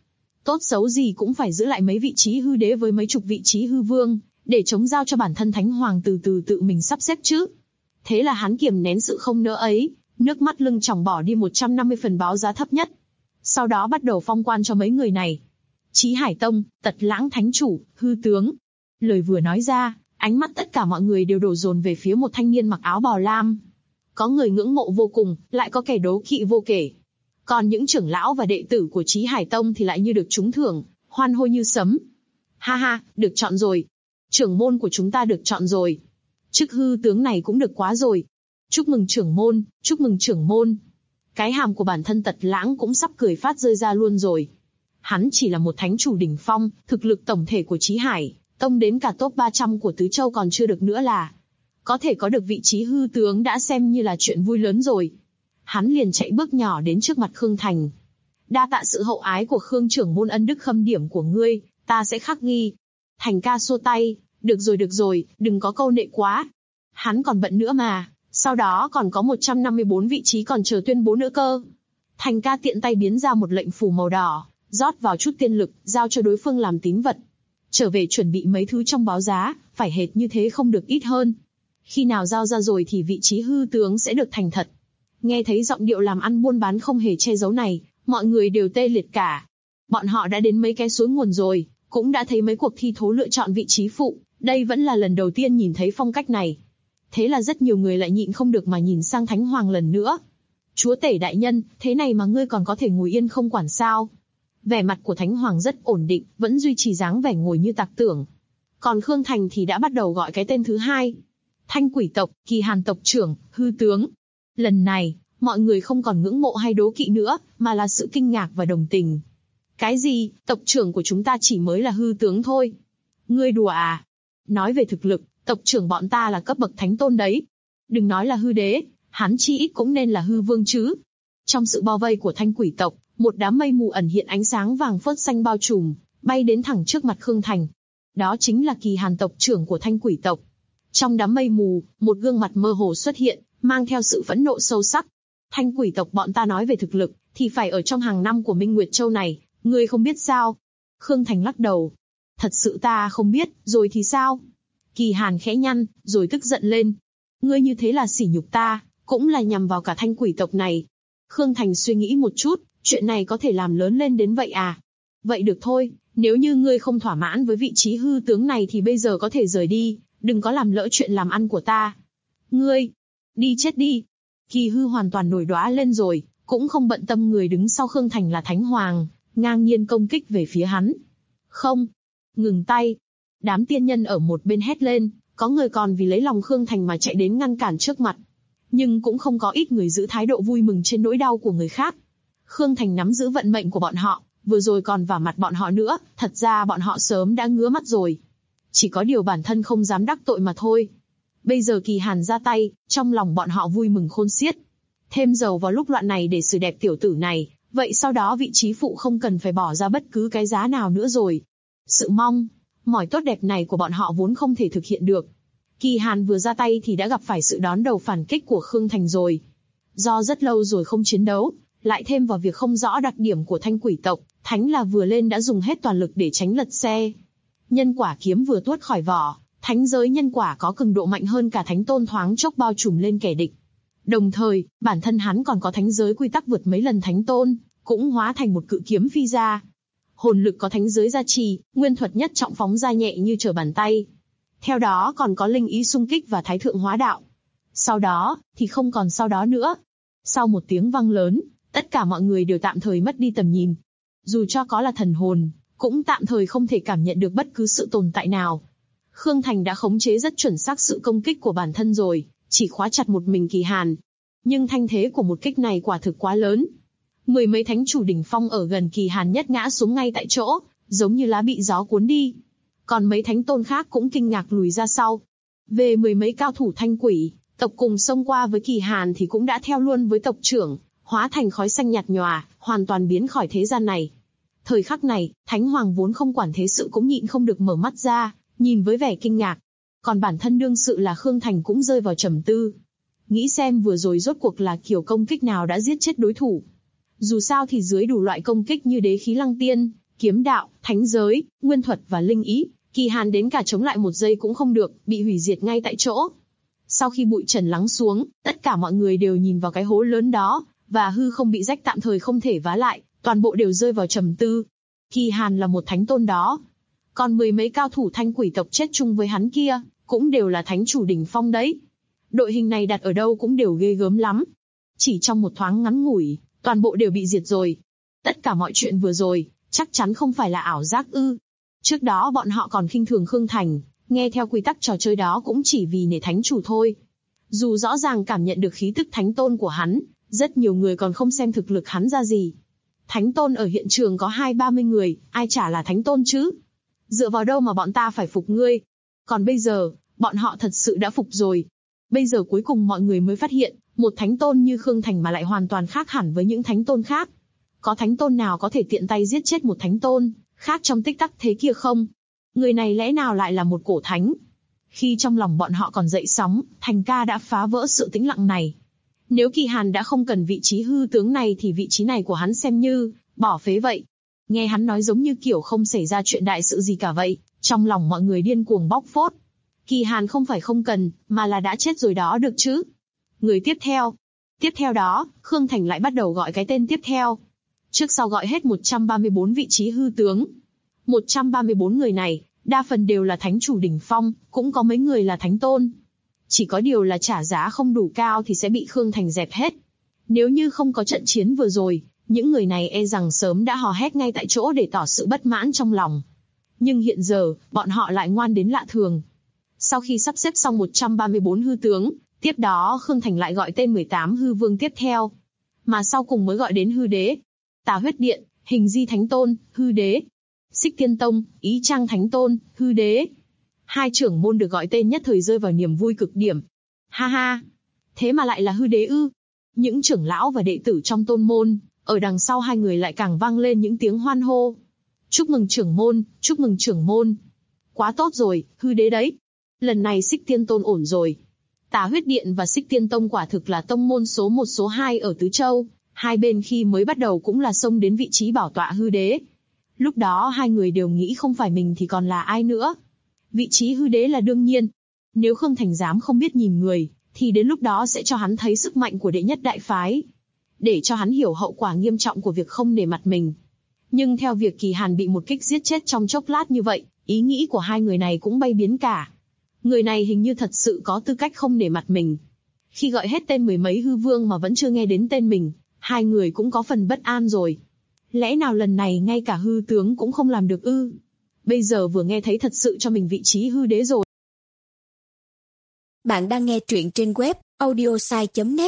Speaker 2: tốt xấu gì cũng phải giữ lại mấy vị trí hư đế với mấy chục vị trí hư vương, để chống giao cho bản thân Thánh Hoàng từ từ tự mình sắp xếp chứ. Thế là hắn kiềm nén sự không nỡ ấy, nước mắt lưng tròng bỏ đi 150 phần báo giá thấp nhất. Sau đó bắt đầu phong quan cho mấy người này. Chí Hải Tông, Tật Lãng Thánh Chủ, Hư Tướng. Lời vừa nói ra, ánh mắt tất cả mọi người đều đổ dồn về phía một thanh niên mặc áo bào lam. Có người ngưỡng mộ vô cùng, lại có kẻ đố kỵ vô kể. Còn những trưởng lão và đệ tử của Chí Hải Tông thì lại như được trúng thưởng, hoan hô như sấm. Ha ha, được chọn rồi. Trưởng môn của chúng ta được chọn rồi. Chức hư tướng này cũng được quá rồi. Chúc mừng trưởng môn, chúc mừng trưởng môn. Cái hàm của bản thân Tật Lãng cũng sắp cười phát rơi ra luôn rồi. Hắn chỉ là một thánh chủ đỉnh phong, thực lực tổng thể của Chí Hải Tông đến cả top 300 của Tứ Châu còn chưa được nữa là. Có thể có được vị trí hư tướng đã xem như là chuyện vui lớn rồi. Hắn liền chạy bước nhỏ đến trước mặt Khương Thành. Đa tạ sự hậu ái của Khương trưởng môn, ân đức khâm điểm của ngươi, ta sẽ khắc ghi. Thành ca xua tay, được rồi, đừng có câu nệ quá. Hắn còn bận nữa mà, sau đó còn có 154 vị trí còn chờ tuyên bố nữa cơ. Thành ca tiện tay biến ra một lệnh phù màu đỏ, rót vào chút tiên lực, giao cho đối phương làm tín vật. Trở về chuẩn bị mấy thứ trong báo giá, phải hệt như thế không được ít hơn. Khi nào giao ra rồi thì vị trí hư tướng sẽ được thành thật. Nghe thấy giọng điệu làm ăn buôn bán không hề che giấu này, mọi người đều tê liệt cả. Bọn họ đã đến mấy cái suối nguồn rồi, cũng đã thấy mấy cuộc thi thố lựa chọn vị trí phụ, đây vẫn là lần đầu tiên nhìn thấy phong cách này. Thế là rất nhiều người lại nhịn không được mà nhìn sang Thánh Hoàng lần nữa. Chúa tể đại nhân, thế này mà ngươi còn có thể ngồi yên không quản sao? Vẻ mặt của Thánh Hoàng rất ổn định, vẫn duy trì dáng vẻ ngồi như tạc tưởng. Còn Khương Thành thì đã bắt đầu gọi cái tên thứ hai. Thanh Quỷ tộc, Kỳ Hàn tộc trưởng, hư tướng. Lần này, mọi người không còn ngưỡng mộ hay đố kỵ nữa, mà là sự kinh ngạc và đồng tình. Cái gì, tộc trưởng của chúng ta chỉ mới là hư tướng thôi? Ngươi đùa à? Nói về thực lực, tộc trưởng bọn ta là cấp bậc thánh tôn đấy. Đừng nói là hư đế, hắn chi ít cũng nên là hư vương chứ. Trong sự bao vây của Thanh Quỷ tộc, một đám mây mù ẩn hiện ánh sáng vàng phớt xanh bao trùm, bay đến thẳng trước mặt Khương Thành. Đó chính là Kỳ Hàn tộc trưởng của Thanh Quỷ tộc. Trong đám mây mù, một gương mặt mơ hồ xuất hiện, mang theo sự phẫn nộ sâu sắc. Thanh Quỷ tộc bọn ta nói về thực lực, thì phải ở trong hàng năm của Minh Nguyệt Châu này, ngươi không biết sao? Khương Thành lắc đầu. Thật sự ta không biết, rồi thì sao? Kỳ Hàn khẽ nhăn, rồi tức giận lên. Ngươi như thế là sỉ nhục ta, cũng là nhằm vào cả Thanh Quỷ tộc này. Khương Thành suy nghĩ một chút, chuyện này có thể làm lớn lên đến vậy à? Vậy được thôi, nếu như ngươi không thỏa mãn với vị trí hư tướng này thì bây giờ có thể rời đi, đừng có làm lỡ chuyện làm ăn của ta. Ngươi, đi chết đi. Kỳ Hư hoàn toàn nổi đoá lên rồi, cũng không bận tâm người đứng sau Khương Thành là Thánh Hoàng, ngang nhiên công kích về phía hắn. Không, ngừng tay. Đám tiên nhân ở một bên hét lên, có người còn vì lấy lòng Khương Thành mà chạy đến ngăn cản trước mặt. Nhưng cũng không có ít người giữ thái độ vui mừng trên nỗi đau của người khác. Khương Thành nắm giữ vận mệnh của bọn họ, vừa rồi còn vả mặt bọn họ nữa, thật ra bọn họ sớm đã ngứa mắt rồi. Chỉ có điều bản thân không dám đắc tội mà thôi. Bây giờ Kỳ Hàn ra tay, trong lòng bọn họ vui mừng khôn xiết. Thêm dầu vào lúc loạn này để xử đẹp tiểu tử này, vậy sau đó vị trí phụ không cần phải bỏ ra bất cứ cái giá nào nữa rồi. Sự mỏi tốt đẹp này của bọn họ vốn không thể thực hiện được. Kỳ Hàn vừa ra tay thì đã gặp phải sự đón đầu phản kích của Khương Thành rồi. Do rất lâu rồi không chiến đấu, lại thêm vào việc không rõ đặc điểm của Thanh Quỷ tộc, Thánh là vừa lên đã dùng hết toàn lực để tránh lật xe. Nhân quả kiếm vừa tuốt khỏi vỏ, thánh giới nhân quả có cường độ mạnh hơn cả thánh tôn thoáng chốc bao trùm lên kẻ địch. Đồng thời, bản thân hắn còn có thánh giới quy tắc vượt mấy lần thánh tôn, cũng hóa thành một cự kiếm phi ra. Hồn lực có thánh giới gia trì, nguyên thuật nhất trọng phóng ra nhẹ như trở bàn tay. Theo đó còn có linh ý xung kích và thái thượng hóa đạo. Sau đó, thì không còn sau đó nữa. Sau một tiếng vang lớn, tất cả mọi người đều tạm thời mất đi tầm nhìn. Dù cho có là thần hồn, cũng tạm thời không thể cảm nhận được bất cứ sự tồn tại nào. Khương Thành đã khống chế rất chuẩn xác sự công kích của bản thân rồi, chỉ khóa chặt một mình Kỳ Hàn. Nhưng thanh thế của một kích này quả thực quá lớn. Mười mấy thánh chủ đỉnh phong ở gần Kỳ Hàn nhất ngã xuống ngay tại chỗ, giống như lá bị gió cuốn đi. Còn mấy thánh tôn khác cũng kinh ngạc lùi ra sau. Về mười mấy cao thủ Thanh Quỷ tộc cùng xông qua với Kỳ Hàn thì cũng đã theo luôn với tộc trưởng, hóa thành khói xanh nhạt nhòa, hoàn toàn biến khỏi thế gian này. Thời khắc này, Thánh Hoàng vốn không quản thế sự cũng nhịn không được mở mắt ra, nhìn với vẻ kinh ngạc. Còn bản thân đương sự là Khương Thành cũng rơi vào trầm tư. Nghĩ xem vừa rồi rốt cuộc là kiểu công kích nào đã giết chết đối thủ. Dù sao thì dưới đủ loại công kích như đế khí lăng tiên, kiếm đạo, thánh giới, nguyên thuật và linh ý, Kỳ Hàn đến cả chống lại một giây cũng không được, bị hủy diệt ngay tại chỗ. Sau khi bụi trần lắng xuống, tất cả mọi người đều nhìn vào cái hố lớn đó, và hư không bị rách tạm thời không thể vá lại, toàn bộ đều rơi vào trầm tư. Kỳ Hàn là một thánh tôn đó. Còn mười mấy cao thủ thanh quỷ tộc chết chung với hắn kia, cũng đều là thánh chủ đỉnh phong đấy. Đội hình này đặt ở đâu cũng đều ghê gớm lắm. Chỉ trong một thoáng ngắn ngủi, toàn bộ đều bị diệt rồi. Tất cả mọi chuyện vừa rồi, chắc chắn không phải là ảo giác ư. Trước đó bọn họ còn khinh thường Khương Thành, nghe theo quy tắc trò chơi đó cũng chỉ vì nể thánh chủ thôi. Dù rõ ràng cảm nhận được khí tức thánh tôn của hắn, rất nhiều người còn không xem thực lực hắn ra gì. Thánh tôn ở hiện trường có 20-30 người, ai chả là thánh tôn chứ? Dựa vào đâu mà bọn ta phải phục ngươi? Còn bây giờ, bọn họ thật sự đã phục rồi. Bây giờ cuối cùng mọi người mới phát hiện, một thánh tôn như Khương Thành mà lại hoàn toàn khác hẳn với những thánh tôn khác. Có thánh tôn nào có thể tiện tay giết chết một thánh tôn khác trong tích tắc thế kia không? Người này lẽ nào lại là một cổ thánh? Khi trong lòng bọn họ còn dậy sóng, Thành ca đã phá vỡ sự tĩnh lặng này. Nếu Kỳ Hàn đã không cần vị trí hư tướng này thì vị trí này của hắn xem như bỏ phế vậy. Nghe hắn nói giống như kiểu không xảy ra chuyện đại sự gì cả vậy, trong lòng mọi người điên cuồng bóc phốt. Kỳ Hàn không phải không cần, mà là đã chết rồi đó được chứ. Người tiếp theo. Tiếp theo đó, Khương Thành lại bắt đầu gọi cái tên tiếp theo. Trước sau gọi hết 134 vị trí hư tướng. 134 người này, đa phần đều là thánh chủ đỉnh phong, cũng có mấy người là thánh tôn. Chỉ có điều là trả giá không đủ cao thì sẽ bị Khương Thành dẹp hết. Nếu như không có trận chiến vừa rồi, những người này e rằng sớm đã hò hét ngay tại chỗ để tỏ sự bất mãn trong lòng. Nhưng hiện giờ, bọn họ lại ngoan đến lạ thường. Sau khi sắp xếp xong 134 hư tướng, tiếp đó Khương Thành lại gọi tên 18 hư vương tiếp theo. Mà sau cùng mới gọi đến hư đế. Tà Huyết Điện, Hình Di Thánh Tôn, hư đế. Xích Thiên Tông, Ý Trang Thánh Tôn, hư đế. Hai trưởng môn được gọi tên nhất thời rơi vào niềm vui cực điểm. Ha ha! Thế mà lại là hư đế ư? Những trưởng lão và đệ tử trong tôn môn, ở đằng sau hai người lại càng vang lên những tiếng hoan hô. Chúc mừng trưởng môn, chúc mừng trưởng môn. Quá tốt rồi, hư đế đấy. Lần này Xích Thiên Tôn ổn rồi. Tà Huyết Điện và Xích Thiên Tông quả thực là tông môn số 1 số 2 ở Tứ Châu. Hai bên khi mới bắt đầu cũng là xông đến vị trí bảo tọa hư đế. Lúc đó hai người đều nghĩ không phải mình thì còn là ai nữa. Vị trí hư đế là đương nhiên. Nếu Khương Thành dám không biết nhìn người, thì đến lúc đó sẽ cho hắn thấy sức mạnh của đệ nhất đại phái. Để cho hắn hiểu hậu quả nghiêm trọng của việc không nể mặt mình. Nhưng theo việc Kỳ Hàn bị một kích giết chết trong chốc lát như vậy, ý nghĩ của hai người này cũng bay biến cả. Người này hình như thật sự có tư cách không nể mặt mình. Khi gọi hết tên mười mấy hư vương mà vẫn chưa nghe đến tên mình, hai người cũng có phần bất an rồi. Lẽ nào lần này ngay cả hư tướng cũng không làm được ư? Bây giờ vừa nghe thấy thật sự cho mình vị trí hư đế rồi.
Speaker 3: Bạn đang nghe truyện trên web audiosai.net.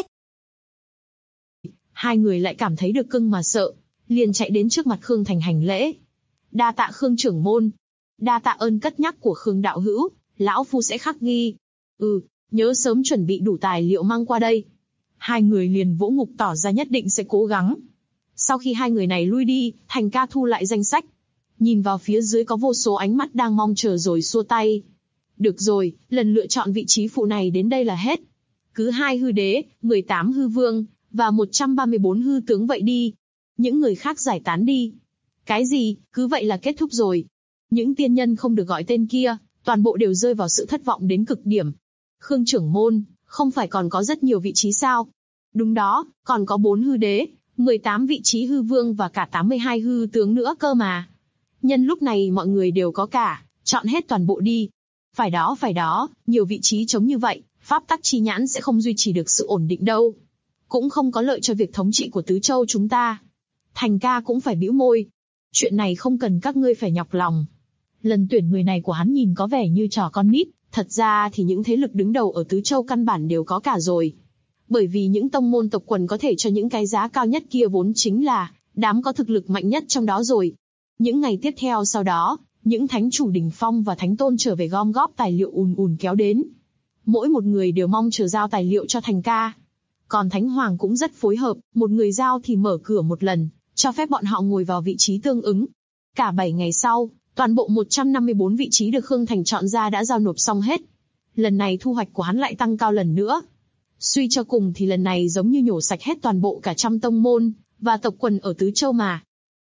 Speaker 2: Hai người lại cảm thấy được cưng mà sợ, liền chạy đến trước mặt Khương Thành hành lễ. Đa tạ Khương trưởng môn. Đa tạ ơn cất nhắc của Khương đạo hữu, lão phu sẽ khắc ghi. Nhớ sớm chuẩn bị đủ tài liệu mang qua đây. Hai người liền vỗ ngực tỏ ra nhất định sẽ cố gắng. Sau khi hai người này lui đi, Thành ca thu lại danh sách. Nhìn vào phía dưới có vô số ánh mắt đang mong chờ rồi xua tay. Được rồi, lần lựa chọn vị trí phụ này đến đây là hết. Cứ 2 hư đế, 18 hư vương, và 134 hư tướng vậy đi. Những người khác giải tán đi. Cái gì, cứ vậy là kết thúc rồi. Những tiên nhân không được gọi tên kia, toàn bộ đều rơi vào sự thất vọng đến cực điểm. Khương trưởng môn, không phải còn có rất nhiều vị trí sao? Đúng đó, còn có 4 hư đế, 18 vị trí hư vương và cả 82 hư tướng nữa cơ mà. Nhân lúc này mọi người đều có cả, chọn hết toàn bộ đi. Phải đó, nhiều vị trí trống như vậy, pháp tắc chi nhãn sẽ không duy trì được sự ổn định đâu. Cũng không có lợi cho việc thống trị của Tứ Châu chúng ta. Thành ca cũng phải bĩu môi. Chuyện này không cần các ngươi phải nhọc lòng. Lần tuyển người này của hắn nhìn có vẻ như trò con nít, thật ra thì những thế lực đứng đầu ở Tứ Châu căn bản đều có cả rồi. Bởi vì những tông môn tộc quần có thể cho những cái giá cao nhất kia vốn chính là đám có thực lực mạnh nhất trong đó rồi. Những ngày tiếp theo sau đó, những thánh chủ đỉnh phong và thánh tôn trở về gom góp tài liệu ùn ùn kéo đến. Mỗi một người đều mong chờ giao tài liệu cho Thành ca. Còn Thánh Hoàng cũng rất phối hợp, một người giao thì mở cửa một lần, cho phép bọn họ ngồi vào vị trí tương ứng. Cả 7 ngày sau, toàn bộ 154 vị trí được Khương Thành chọn ra đã giao nộp xong hết. Lần này thu hoạch của hắn lại tăng cao lần nữa. Suy cho cùng thì lần này giống như nhổ sạch hết toàn bộ cả trăm tông môn và tộc quần ở Tứ Châu mà.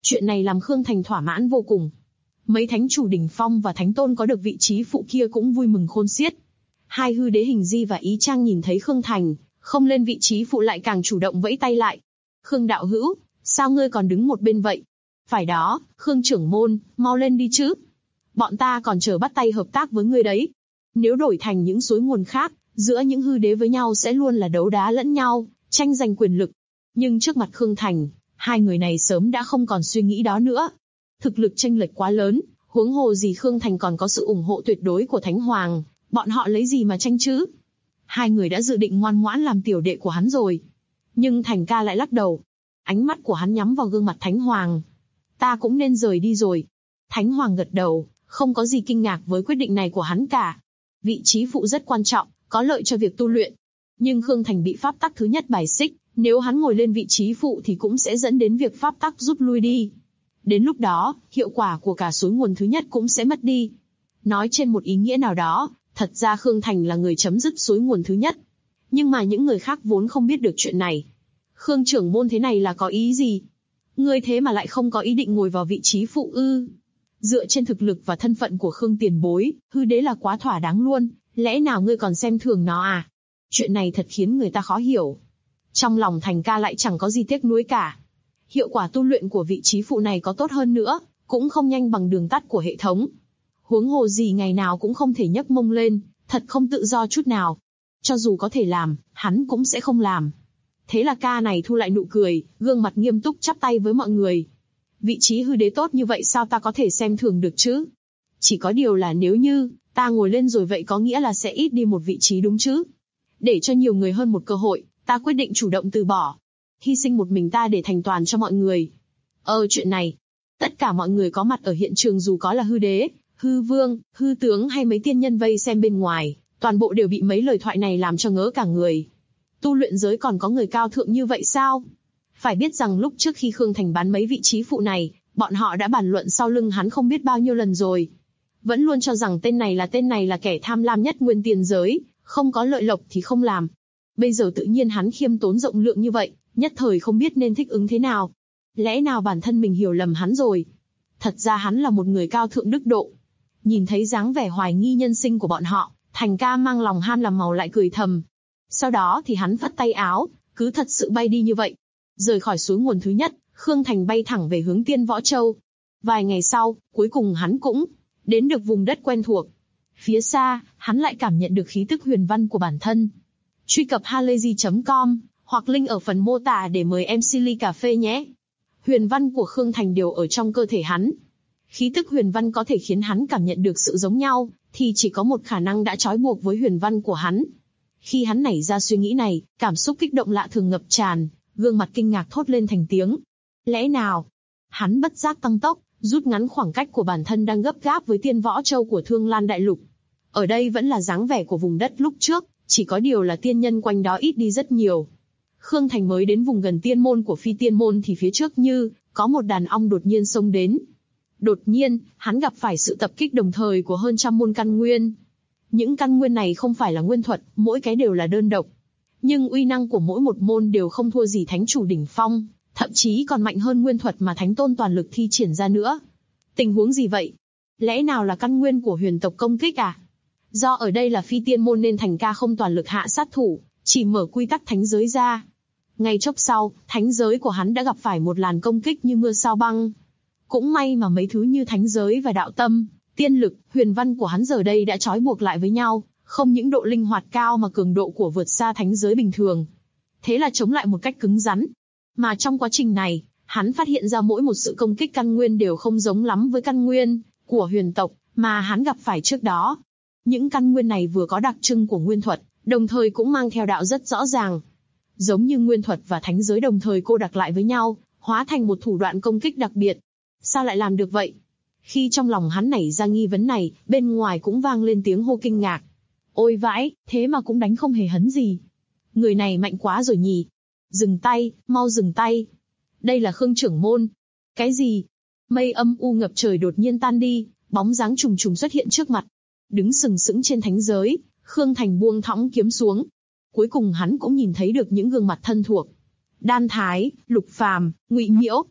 Speaker 2: Chuyện này làm Khương Thành thỏa mãn vô cùng. Mấy thánh chủ đỉnh phong và thánh tôn có được vị trí phụ kia cũng vui mừng khôn xiết. Hai hư đế Hình Di và Ý Trang nhìn thấy Khương Thành không lên vị trí phụ lại càng chủ động vẫy tay lại. Khương đạo hữu, sao ngươi còn đứng một bên vậy? Phải đó, Khương trưởng môn, mau lên đi chứ. Bọn ta còn chờ bắt tay hợp tác với ngươi đấy. Nếu đổi thành những suối nguồn khác, giữa những hư đế với nhau sẽ luôn là đấu đá lẫn nhau, tranh giành quyền lực. Nhưng trước mặt Khương Thành, hai người này sớm đã không còn suy nghĩ đó nữa. Thực lực chênh lệch quá lớn, huống hồ gì Khương Thành còn có sự ủng hộ tuyệt đối của Thánh Hoàng, bọn họ lấy gì mà tranh chứ? Hai người đã dự định ngoan ngoãn làm tiểu đệ của hắn rồi. Nhưng Thành ca lại lắc đầu. Ánh mắt của hắn nhắm vào gương mặt Thánh Hoàng. Ta cũng nên rời đi rồi. Thánh Hoàng gật đầu, không có gì kinh ngạc với quyết định này của hắn cả. Vị trí phụ rất quan trọng, có lợi cho việc tu luyện. Nhưng Khương Thành bị pháp tắc thứ nhất bài xích, nếu hắn ngồi lên vị trí phụ thì cũng sẽ dẫn đến việc pháp tắc rút lui đi. Đến lúc đó, hiệu quả của cả suối nguồn thứ nhất cũng sẽ mất đi. Nói trên một ý nghĩa nào đó, thật ra Khương Thành là người chấm dứt suối nguồn thứ nhất. Nhưng mà những người khác vốn không biết được chuyện này. Khương trưởng môn thế này là có ý gì? Ngươi thế mà lại không có ý định ngồi vào vị trí phụ ư? Dựa trên thực lực và thân phận của Khương tiền bối, hư đế là quá thỏa đáng luôn, lẽ nào ngươi còn xem thường nó à? Chuyện này thật khiến người ta khó hiểu. Trong lòng Thành ca lại chẳng có gì tiếc nuối cả. Hiệu quả tu luyện của vị trí phụ này có tốt hơn nữa, cũng không nhanh bằng đường tắt của hệ thống. Huống hồ gì ngày nào cũng không thể nhấc mông lên, thật không tự do chút nào. Cho dù có thể làm, hắn cũng sẽ không làm. Thế là ca này thu lại nụ cười, gương mặt nghiêm túc chắp tay với mọi người. Vị trí hư đế tốt như vậy sao ta có thể xem thường được chứ? Chỉ có điều là nếu như ta ngồi lên rồi vậy có nghĩa là sẽ ít đi một vị trí đúng chứ? Để cho nhiều người hơn một cơ hội, ta quyết định chủ động từ bỏ. Hy sinh một mình ta để thành toàn cho mọi người. Chuyện này, tất cả mọi người có mặt ở hiện trường dù có là hư đế, hư vương, hư tướng hay mấy tiên nhân vây xem bên ngoài, toàn bộ đều bị mấy lời thoại này làm cho ngớ cả người. Tu luyện giới còn có người cao thượng như vậy sao? Phải biết rằng lúc trước khi Khương Thành bán mấy vị trí phụ này, bọn họ đã bàn luận sau lưng hắn không biết bao nhiêu lần rồi. Vẫn luôn cho rằng tên này là kẻ tham lam nhất nguyên tiền giới, không có lợi lộc thì không làm. Bây giờ tự nhiên hắn khiêm tốn rộng lượng như vậy, nhất thời không biết nên thích ứng thế nào. Lẽ nào bản thân mình hiểu lầm hắn rồi? Thật ra hắn là một người cao thượng đức độ. Nhìn thấy dáng vẻ hoài nghi nhân sinh của bọn họ, Thành ca mang lòng ham làm màu lại cười thầm. Sau đó thì hắn phất tay áo, cứ thật sự bay đi như vậy. Rời khỏi suối nguồn thứ nhất, Khương Thành bay thẳng về hướng Tiên Võ Châu. Vài ngày sau, cuối cùng hắn cũng đến được vùng đất quen thuộc. Phía xa, hắn lại cảm nhận được khí tức huyền văn của bản thân. Truy cập halayzi.com hoặc link ở phần mô tả để mời MC ly cà phê nhé. Huyền văn của Khương Thành đều ở trong cơ thể hắn. Khí tức huyền văn có thể khiến hắn cảm nhận được sự giống nhau, thì chỉ có một khả năng đã trói buộc với huyền văn của hắn. Khi hắn nảy ra suy nghĩ này, cảm xúc kích động lạ thường ngập tràn, gương mặt kinh ngạc thốt lên thành tiếng. Lẽ nào? Hắn bất giác tăng tốc, rút ngắn khoảng cách của bản thân đang gấp gáp với Tiên Võ Châu của Thương Lan Đại Lục. Ở đây vẫn là dáng vẻ của vùng đất lúc trước, chỉ có điều là tiên nhân quanh đó ít đi rất nhiều. Khương Thành mới đến vùng gần tiên môn của Phi Tiên môn thì phía trước như có một đàn ong đột nhiên xông đến. Đột nhiên, hắn gặp phải sự tập kích đồng thời của hơn 100 môn căn nguyên. Những căn nguyên này không phải là nguyên thuật, mỗi cái đều là đơn độc. Nhưng uy năng của mỗi một môn đều không thua gì thánh chủ đỉnh phong, thậm chí còn mạnh hơn nguyên thuật mà thánh tôn toàn lực thi triển ra nữa. Tình huống gì vậy? Lẽ nào là căn nguyên của huyền tộc công kích à? Do ở đây là Phi Tiên môn nên Thành ca không toàn lực hạ sát thủ, chỉ mở quy tắc thánh giới ra. Ngay chốc sau, thánh giới của hắn đã gặp phải một làn công kích như mưa sao băng. Cũng may mà mấy thứ như thánh giới và đạo tâm, tiên lực, huyền văn của hắn giờ đây đã trói buộc lại với nhau, không những độ linh hoạt cao mà cường độ của vượt xa thánh giới bình thường. Thế là chống lại một cách cứng rắn. Mà trong quá trình này, hắn phát hiện ra mỗi một sự công kích căn nguyên đều không giống lắm với căn nguyên của huyền tộc mà hắn gặp phải trước đó. Những căn nguyên này vừa có đặc trưng của nguyên thuật, đồng thời cũng mang theo đạo rất rõ ràng. Giống như nguyên thuật và thánh giới đồng thời cô đặc lại với nhau, hóa thành một thủ đoạn công kích đặc biệt. Sao lại làm được vậy? Khi trong lòng hắn nảy ra nghi vấn này, bên ngoài cũng vang lên tiếng hô kinh ngạc. Ôi vãi, thế mà cũng đánh không hề hấn gì. Người này mạnh quá rồi nhỉ. Dừng tay, mau dừng tay. Đây là Khương trưởng môn. Cái gì? Mây âm u ngập trời đột nhiên tan đi, bóng dáng trùng trùng xuất hiện trước mặt. Đứng sừng sững trên thánh giới, Khương Thành buông thõng kiếm xuống. Cuối cùng hắn cũng nhìn thấy được những gương mặt thân thuộc. Đan Thái, Lục Phàm, Ngụy Nhiễu.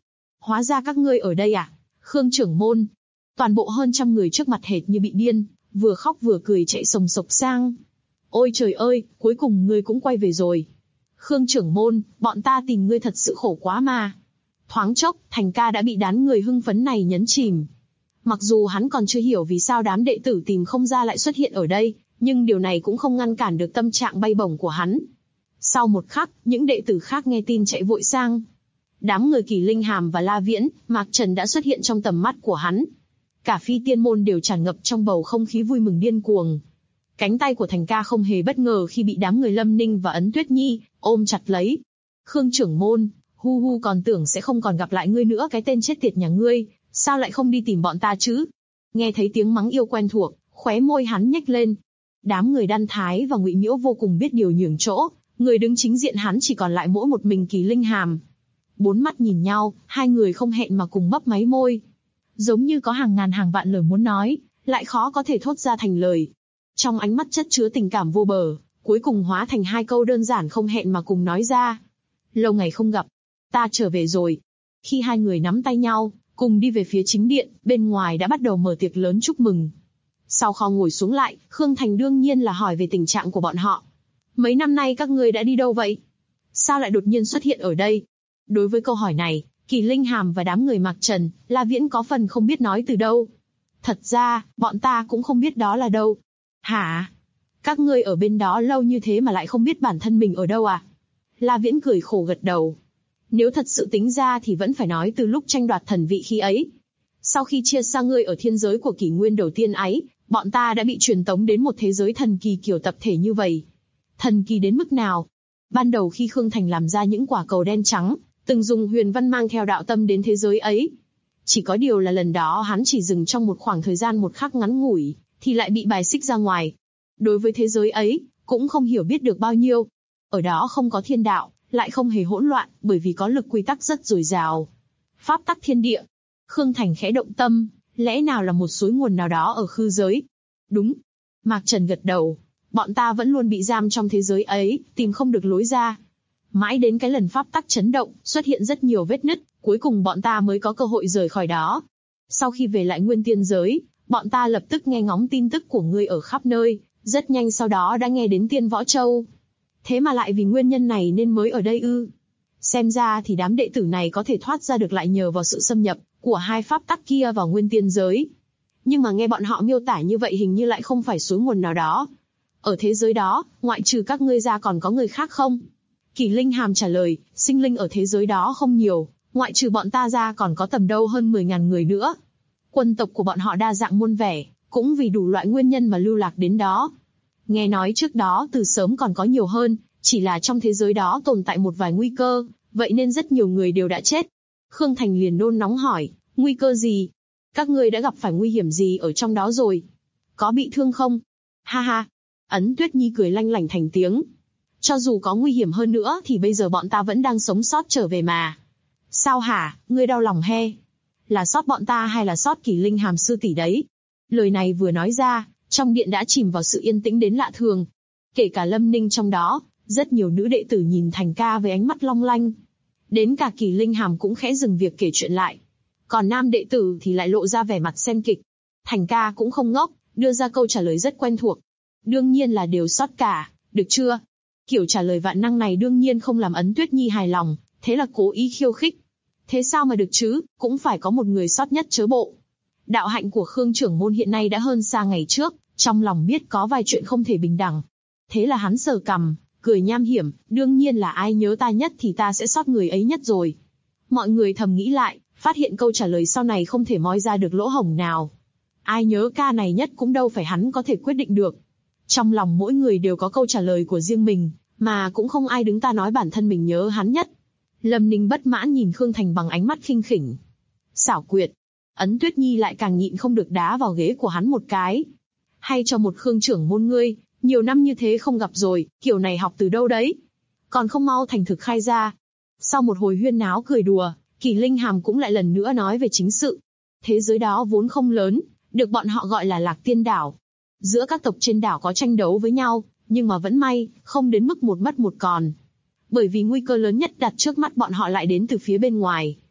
Speaker 2: Hóa ra các ngươi ở đây à? Khương trưởng môn. Toàn bộ hơn 100 người trước mặt hệt như bị điên, vừa khóc vừa cười chạy sồng sộc sang. Ôi trời ơi, cuối cùng ngươi cũng quay về rồi. Khương trưởng môn, bọn ta tìm ngươi thật sự khổ quá mà. Thoáng chốc, Thành ca đã bị đám người hưng phấn này nhấn chìm. Mặc dù hắn còn chưa hiểu vì sao đám đệ tử tìm không ra lại xuất hiện ở đây, nhưng điều này cũng không ngăn cản được tâm trạng bay bổng của hắn. Sau một khắc, những đệ tử khác nghe tin chạy vội sang. Đám người Kỳ Linh Hàm và La Viễn, Mạc Trần đã xuất hiện trong tầm mắt của hắn. Cả phi tiên môn đều tràn ngập trong bầu không khí vui mừng điên cuồng. Cánh tay của Thành ca không hề bất ngờ khi bị đám người Lâm Ninh và Ấn Tuyết Nhi ôm chặt lấy. Khương trưởng môn, hu còn tưởng sẽ không còn gặp lại ngươi nữa, cái tên chết tiệt nhà ngươi, sao lại không đi tìm bọn ta chứ? Nghe thấy tiếng mắng yêu quen thuộc, khóe môi hắn nhếch lên. Đám người Đan Thái và Ngụy Miễu vô cùng biết điều nhường chỗ, người đứng chính diện hắn chỉ còn lại mỗi một mình Kỳ Linh Hàm. Bốn mắt nhìn nhau, hai người không hẹn mà cùng mấp máy môi. Giống như có hàng ngàn hàng vạn lời muốn nói, lại khó có thể thốt ra thành lời. Trong ánh mắt chất chứa tình cảm vô bờ, cuối cùng hóa thành hai câu đơn giản không hẹn mà cùng nói ra. Lâu ngày không gặp, ta trở về rồi. Khi hai người nắm tay nhau, cùng đi về phía chính điện, bên ngoài đã bắt đầu mở tiệc lớn chúc mừng. Sau kho ngồi xuống lại, Khương Thành đương nhiên là hỏi về tình trạng của bọn họ. Mấy năm nay các ngươi đã đi đâu vậy? Sao lại đột nhiên xuất hiện ở đây? Đối với câu hỏi này, Kỳ Linh Hàm và đám người Mạc Trần, La Viễn có phần không biết nói từ đâu. Thật ra, bọn ta cũng không biết đó là đâu. Hả? Các ngươi ở bên đó lâu như thế mà lại không biết bản thân mình ở đâu à? La Viễn cười khổ gật đầu. Nếu thật sự tính ra thì vẫn phải nói từ lúc tranh đoạt thần vị khi ấy. Sau khi chia xa ngươi ở thiên giới của kỷ nguyên đầu tiên ấy, bọn ta đã bị truyền tống đến một thế giới thần kỳ kiểu tập thể như vậy. Thần kỳ đến mức nào? Ban đầu khi Khương Thành làm ra những quả cầu đen trắng, từng dùng huyền văn mang theo đạo tâm đến thế giới ấy. Chỉ có điều là lần đó hắn chỉ dừng trong một khoảng thời gian một khắc ngắn ngủi, thì lại bị bài xích ra ngoài. Đối với thế giới ấy, cũng không hiểu biết được bao nhiêu. Ở đó không có thiên đạo, lại không hề hỗn loạn, bởi vì có lực quy tắc rất dồi dào. Pháp tắc thiên địa. Khương Thành khẽ động tâm, lẽ nào là một suối nguồn nào đó ở khư giới? Đúng. Mạc Trần gật đầu. Bọn ta vẫn luôn bị giam trong thế giới ấy, tìm không được lối ra. Mãi đến cái lần pháp tắc chấn động, xuất hiện rất nhiều vết nứt, cuối cùng bọn ta mới có cơ hội rời khỏi đó. Sau khi về lại nguyên tiên giới, bọn ta lập tức nghe ngóng tin tức của ngươi ở khắp nơi, rất nhanh sau đó đã nghe đến Tiên Võ Châu. Thế mà lại vì nguyên nhân này nên mới ở đây ư? Xem ra thì đám đệ tử này có thể thoát ra được lại nhờ vào sự xâm nhập của hai pháp tắc kia vào nguyên tiên giới. Nhưng mà nghe bọn họ miêu tả như vậy hình như lại không phải suối nguồn nào đó. Ở thế giới đó, ngoại trừ các ngươi ra còn có người khác không? Kỳ Linh Hàm trả lời, sinh linh ở thế giới đó không nhiều, ngoại trừ bọn ta ra còn có tầm đâu hơn 10.000 người nữa. Quân tộc của bọn họ đa dạng muôn vẻ, cũng vì đủ loại nguyên nhân mà lưu lạc đến đó. Nghe nói trước đó từ sớm còn có nhiều hơn, chỉ là trong thế giới đó tồn tại một vài nguy cơ, vậy nên rất nhiều người đều đã chết. Khương Thành liền nôn nóng hỏi, nguy cơ gì? Các ngươi đã gặp phải nguy hiểm gì ở trong đó rồi? Có bị thương không? Ha ha! Ấn Tuyết Nhi cười lanh lảnh thành tiếng. Cho dù có nguy hiểm hơn nữa thì bây giờ bọn ta vẫn đang sống sót trở về mà. Sao hả, ngươi đau lòng he? Là sót bọn ta hay là sót Kỳ Linh Hàm sư tỷ đấy? Lời này vừa nói ra, trong điện đã chìm vào sự yên tĩnh đến lạ thường. Kể cả Lâm Ninh trong đó, rất nhiều nữ đệ tử nhìn Thành ca với ánh mắt long lanh. Đến cả Kỳ Linh Hàm cũng khẽ dừng việc kể chuyện lại. Còn nam đệ tử thì lại lộ ra vẻ mặt xem kịch. Thành ca cũng không ngốc, đưa ra câu trả lời rất quen thuộc. Đương nhiên là đều sót cả, được chưa? Kiểu trả lời vạn năng này đương nhiên không làm Ấn Tuyết Nhi hài lòng, thế là cố ý khiêu khích. Thế sao mà được chứ, cũng phải có một người sót nhất chớ bộ. Đạo hạnh của Khương trưởng môn hiện nay đã hơn xa ngày trước, trong lòng biết có vài chuyện không thể bình đẳng. Thế là hắn sờ cằm, cười nham hiểm, đương nhiên là ai nhớ ta nhất thì ta sẽ sót người ấy nhất rồi. Mọi người thầm nghĩ lại, phát hiện câu trả lời sau này không thể moi ra được lỗ hổng nào. Ai nhớ ca này nhất cũng đâu phải hắn có thể quyết định được. Trong lòng mỗi người đều có câu trả lời của riêng mình, mà cũng không ai đứng ta nói bản thân mình nhớ hắn nhất. Lâm Ninh bất mãn nhìn Khương Thành bằng ánh mắt khinh khỉnh. Xảo quyệt. Ấn Tuyết Nhi lại càng nhịn không được đá vào ghế của hắn một cái. Hay cho một Khương trưởng môn ngươi, nhiều năm như thế không gặp rồi, kiểu này học từ đâu đấy? Còn không mau thành thực khai ra. Sau một hồi huyên náo cười đùa, Kỳ Linh Hàm cũng lại lần nữa nói về chính sự. Thế giới đó vốn không lớn, được bọn họ gọi là Lạc Tiên Đảo. Giữa các tộc trên đảo có tranh đấu với nhau, nhưng mà vẫn may, không đến mức một mất một còn. Bởi vì nguy cơ lớn nhất đặt trước mắt bọn họ lại đến từ phía bên ngoài.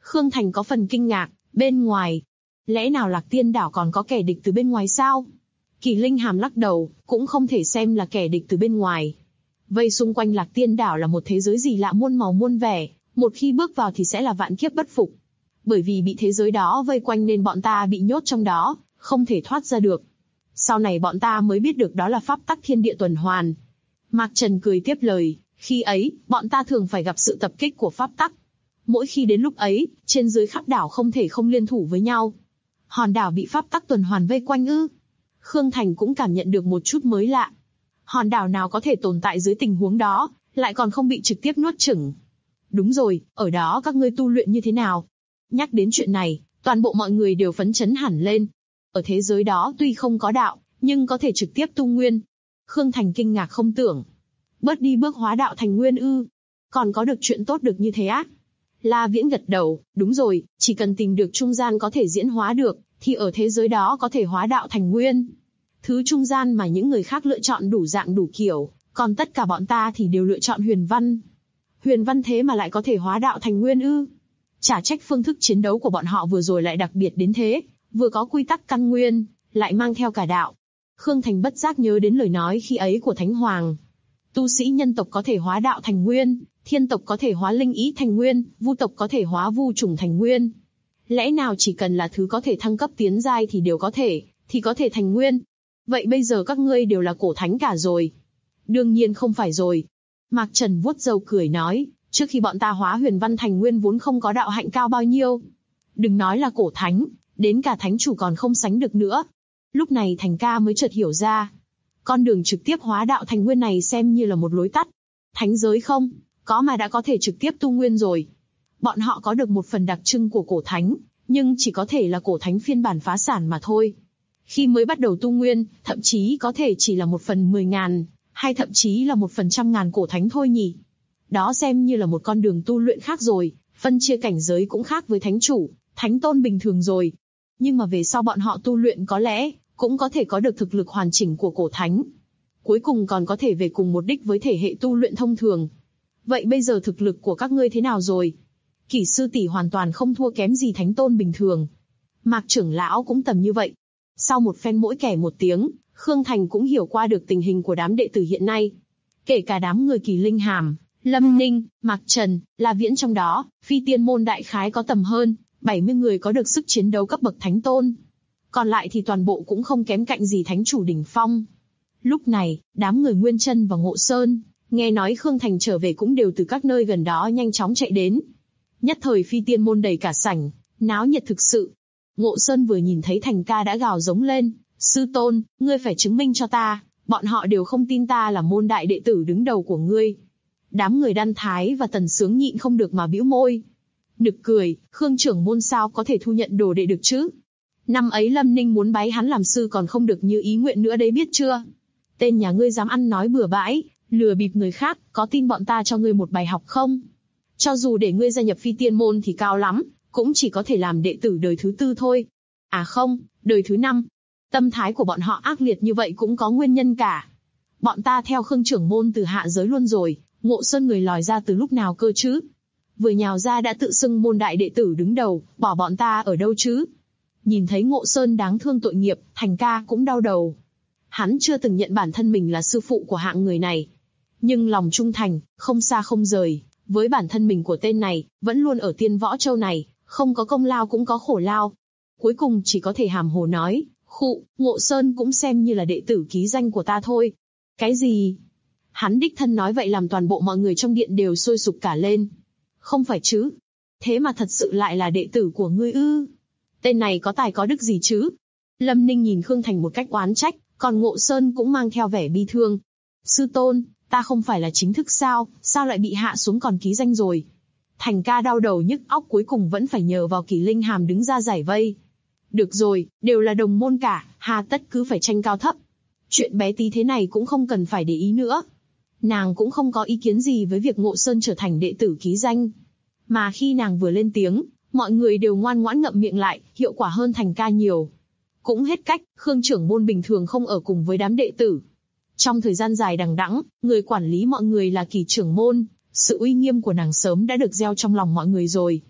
Speaker 2: Khương Thành có phần kinh ngạc, bên ngoài. Lẽ nào Lạc Tiên đảo còn có kẻ địch từ bên ngoài sao? Kỳ Linh Hàm lắc đầu, cũng không thể xem là kẻ địch từ bên ngoài. Vây xung quanh Lạc Tiên đảo là một thế giới gì lạ muôn màu muôn vẻ, một khi bước vào thì sẽ là vạn kiếp bất phục. Bởi vì bị thế giới đó vây quanh nên bọn ta bị nhốt trong đó, không thể thoát ra được. Sau này bọn ta mới biết được đó là pháp tắc thiên địa tuần hoàn. Mạc Trần cười tiếp lời, khi ấy, bọn ta thường phải gặp sự tập kích của pháp tắc. Mỗi khi đến lúc ấy, trên dưới khắp đảo không thể không liên thủ với nhau. Hòn đảo bị pháp tắc tuần hoàn vây quanh ư? Khương Thành cũng cảm nhận được một chút mới lạ. Hòn đảo nào có thể tồn tại dưới tình huống đó, lại còn không bị trực tiếp nuốt chửng. Đúng rồi, ở đó các ngươi tu luyện như thế nào? Nhắc đến chuyện này, toàn bộ mọi người đều phấn chấn hẳn lên. Ở thế giới đó tuy không có đạo, nhưng có thể trực tiếp tu nguyên. Khương Thành kinh ngạc không tưởng. Bớt đi bước hóa đạo thành nguyên ư? Còn có được chuyện tốt được như thế á? La Viễn gật đầu, đúng rồi, chỉ cần tìm được trung gian có thể diễn hóa được, thì ở thế giới đó có thể hóa đạo thành nguyên. Thứ trung gian mà những người khác lựa chọn đủ dạng đủ kiểu, còn tất cả bọn ta thì đều lựa chọn huyền văn. Huyền văn thế mà lại có thể hóa đạo thành nguyên ư? Chả trách phương thức chiến đấu của bọn họ vừa rồi lại đặc biệt đến thế, vừa có quy tắc căn nguyên, lại mang theo cả đạo. Khương Thành bất giác nhớ đến lời nói khi ấy của Thánh Hoàng. Tu sĩ nhân tộc có thể hóa đạo thành nguyên, thiên tộc có thể hóa linh ý thành nguyên, vu tộc có thể hóa vu trùng thành nguyên. Lẽ nào chỉ cần là thứ có thể thăng cấp tiến giai thì đều có thể thành nguyên? Vậy bây giờ các ngươi đều là cổ thánh cả rồi? Đương nhiên không phải rồi. Mạc Trần vuốt râu cười nói, trước khi bọn ta hóa huyền văn thành nguyên vốn không có đạo hạnh cao bao nhiêu. Đừng nói là cổ thánh, đến cả thánh chủ còn không sánh được nữa. Lúc này Thành ca mới chợt hiểu ra. Con đường trực tiếp hóa đạo thành nguyên này xem như là một lối tắt. Thánh giới không, có mà đã có thể trực tiếp tu nguyên rồi. Bọn họ có được một phần đặc trưng của cổ thánh, nhưng chỉ có thể là cổ thánh phiên bản phá sản mà thôi. Khi mới bắt đầu tu nguyên, thậm chí có thể chỉ là 1/10.000, hay thậm chí là 1/100.000 cổ thánh thôi nhỉ. Đó xem như là một con đường tu luyện khác rồi, phân chia cảnh giới cũng khác với thánh chủ, thánh tôn bình thường rồi. Nhưng mà về sau bọn họ tu luyện có lẽ, cũng có thể có được thực lực hoàn chỉnh của cổ thánh. Cuối cùng còn có thể về cùng một đích với thể hệ tu luyện thông thường. Vậy bây giờ thực lực của các ngươi thế nào rồi? Kỷ sư tỷ hoàn toàn không thua kém gì thánh tôn bình thường. Mạc trưởng lão cũng tầm như vậy. Sau một phen mỗi kẻ một tiếng, Khương Thành cũng hiểu qua được tình hình của đám đệ tử hiện nay. Kể cả đám người Kỳ Linh Hàm, Lâm Ninh, Mạc Trần, La Viễn trong đó, phi tiên môn đại khái có tầm hơn 70 người có được sức chiến đấu cấp bậc thánh tôn. Còn lại thì toàn bộ cũng không kém cạnh gì thánh chủ đỉnh phong. Lúc này, đám người Nguyên Chân và Ngộ Sơn, nghe nói Khương Thành trở về cũng đều từ các nơi gần đó nhanh chóng chạy đến. Nhất thời phi tiên môn đầy cả sảnh, náo nhiệt thực sự. Ngộ Sơn vừa nhìn thấy Thành ca đã gào giống lên, sư tôn, ngươi phải chứng minh cho ta, bọn họ đều không tin ta là môn đại đệ tử đứng đầu của ngươi. Đám người Đan Thái và Tần Sướng nhịn không được mà bĩu môi. Nực cười, Khương trưởng môn sao có thể thu nhận đồ đệ được chứ? Năm ấy Lâm Ninh muốn bái hắn làm sư còn không được như ý nguyện nữa đấy biết chưa? Tên nhà ngươi dám ăn nói bừa bãi, lừa bịp người khác, có tin bọn ta cho ngươi một bài học không? Cho dù để ngươi gia nhập phi tiên môn thì cao lắm, cũng chỉ có thể làm đệ tử đời thứ 4 thôi. À không, đời thứ 5. Tâm thái của bọn họ ác liệt như vậy cũng có nguyên nhân cả. Bọn ta theo Khương trưởng môn từ hạ giới luôn rồi, Ngộ Sơn người lòi ra từ lúc nào cơ chứ? Vừa nhào ra đã tự xưng môn đại đệ tử đứng đầu, bỏ bọn ta ở đâu chứ? Nhìn thấy Ngộ Sơn đáng thương tội nghiệp, Thành ca cũng đau đầu. Hắn chưa từng nhận bản thân mình là sư phụ của hạng người này. Nhưng lòng trung thành, không xa không rời, với bản thân mình của tên này, vẫn luôn ở Tiên Võ Châu này, không có công lao cũng có khổ lao. Cuối cùng chỉ có thể hàm hồ nói, khụ, Ngộ Sơn cũng xem như là đệ tử ký danh của ta thôi. Cái gì? Hắn đích thân nói vậy làm toàn bộ mọi người trong điện đều sôi sục cả lên. Không phải chứ? Thế mà thật sự lại là đệ tử của ngươi ư? Tên này có tài có đức gì chứ? Lâm Ninh nhìn Khương Thành một cách oán trách, còn Ngộ Sơn cũng mang theo vẻ bi thương. Sư tôn, ta không phải là chính thức sao lại bị hạ xuống còn ký danh rồi? Thành ca đau đầu nhức óc cuối cùng vẫn phải nhờ vào Kỳ Linh Hàm đứng ra giải vây. Được rồi, đều là đồng môn cả, hà tất cứ phải tranh cao thấp. Chuyện bé tí thế này cũng không cần phải để ý nữa. Nàng cũng không có ý kiến gì với việc Ngộ Sơn trở thành đệ tử ký danh. Mà khi nàng vừa lên tiếng, mọi người đều ngoan ngoãn ngậm miệng lại, hiệu quả hơn Thành ca nhiều. Cũng hết cách, Khương trưởng môn bình thường không ở cùng với đám đệ tử. Trong thời gian dài đằng đẵng, người quản lý mọi người là Kỳ trưởng môn, sự uy nghiêm của nàng sớm đã được gieo trong lòng mọi người rồi.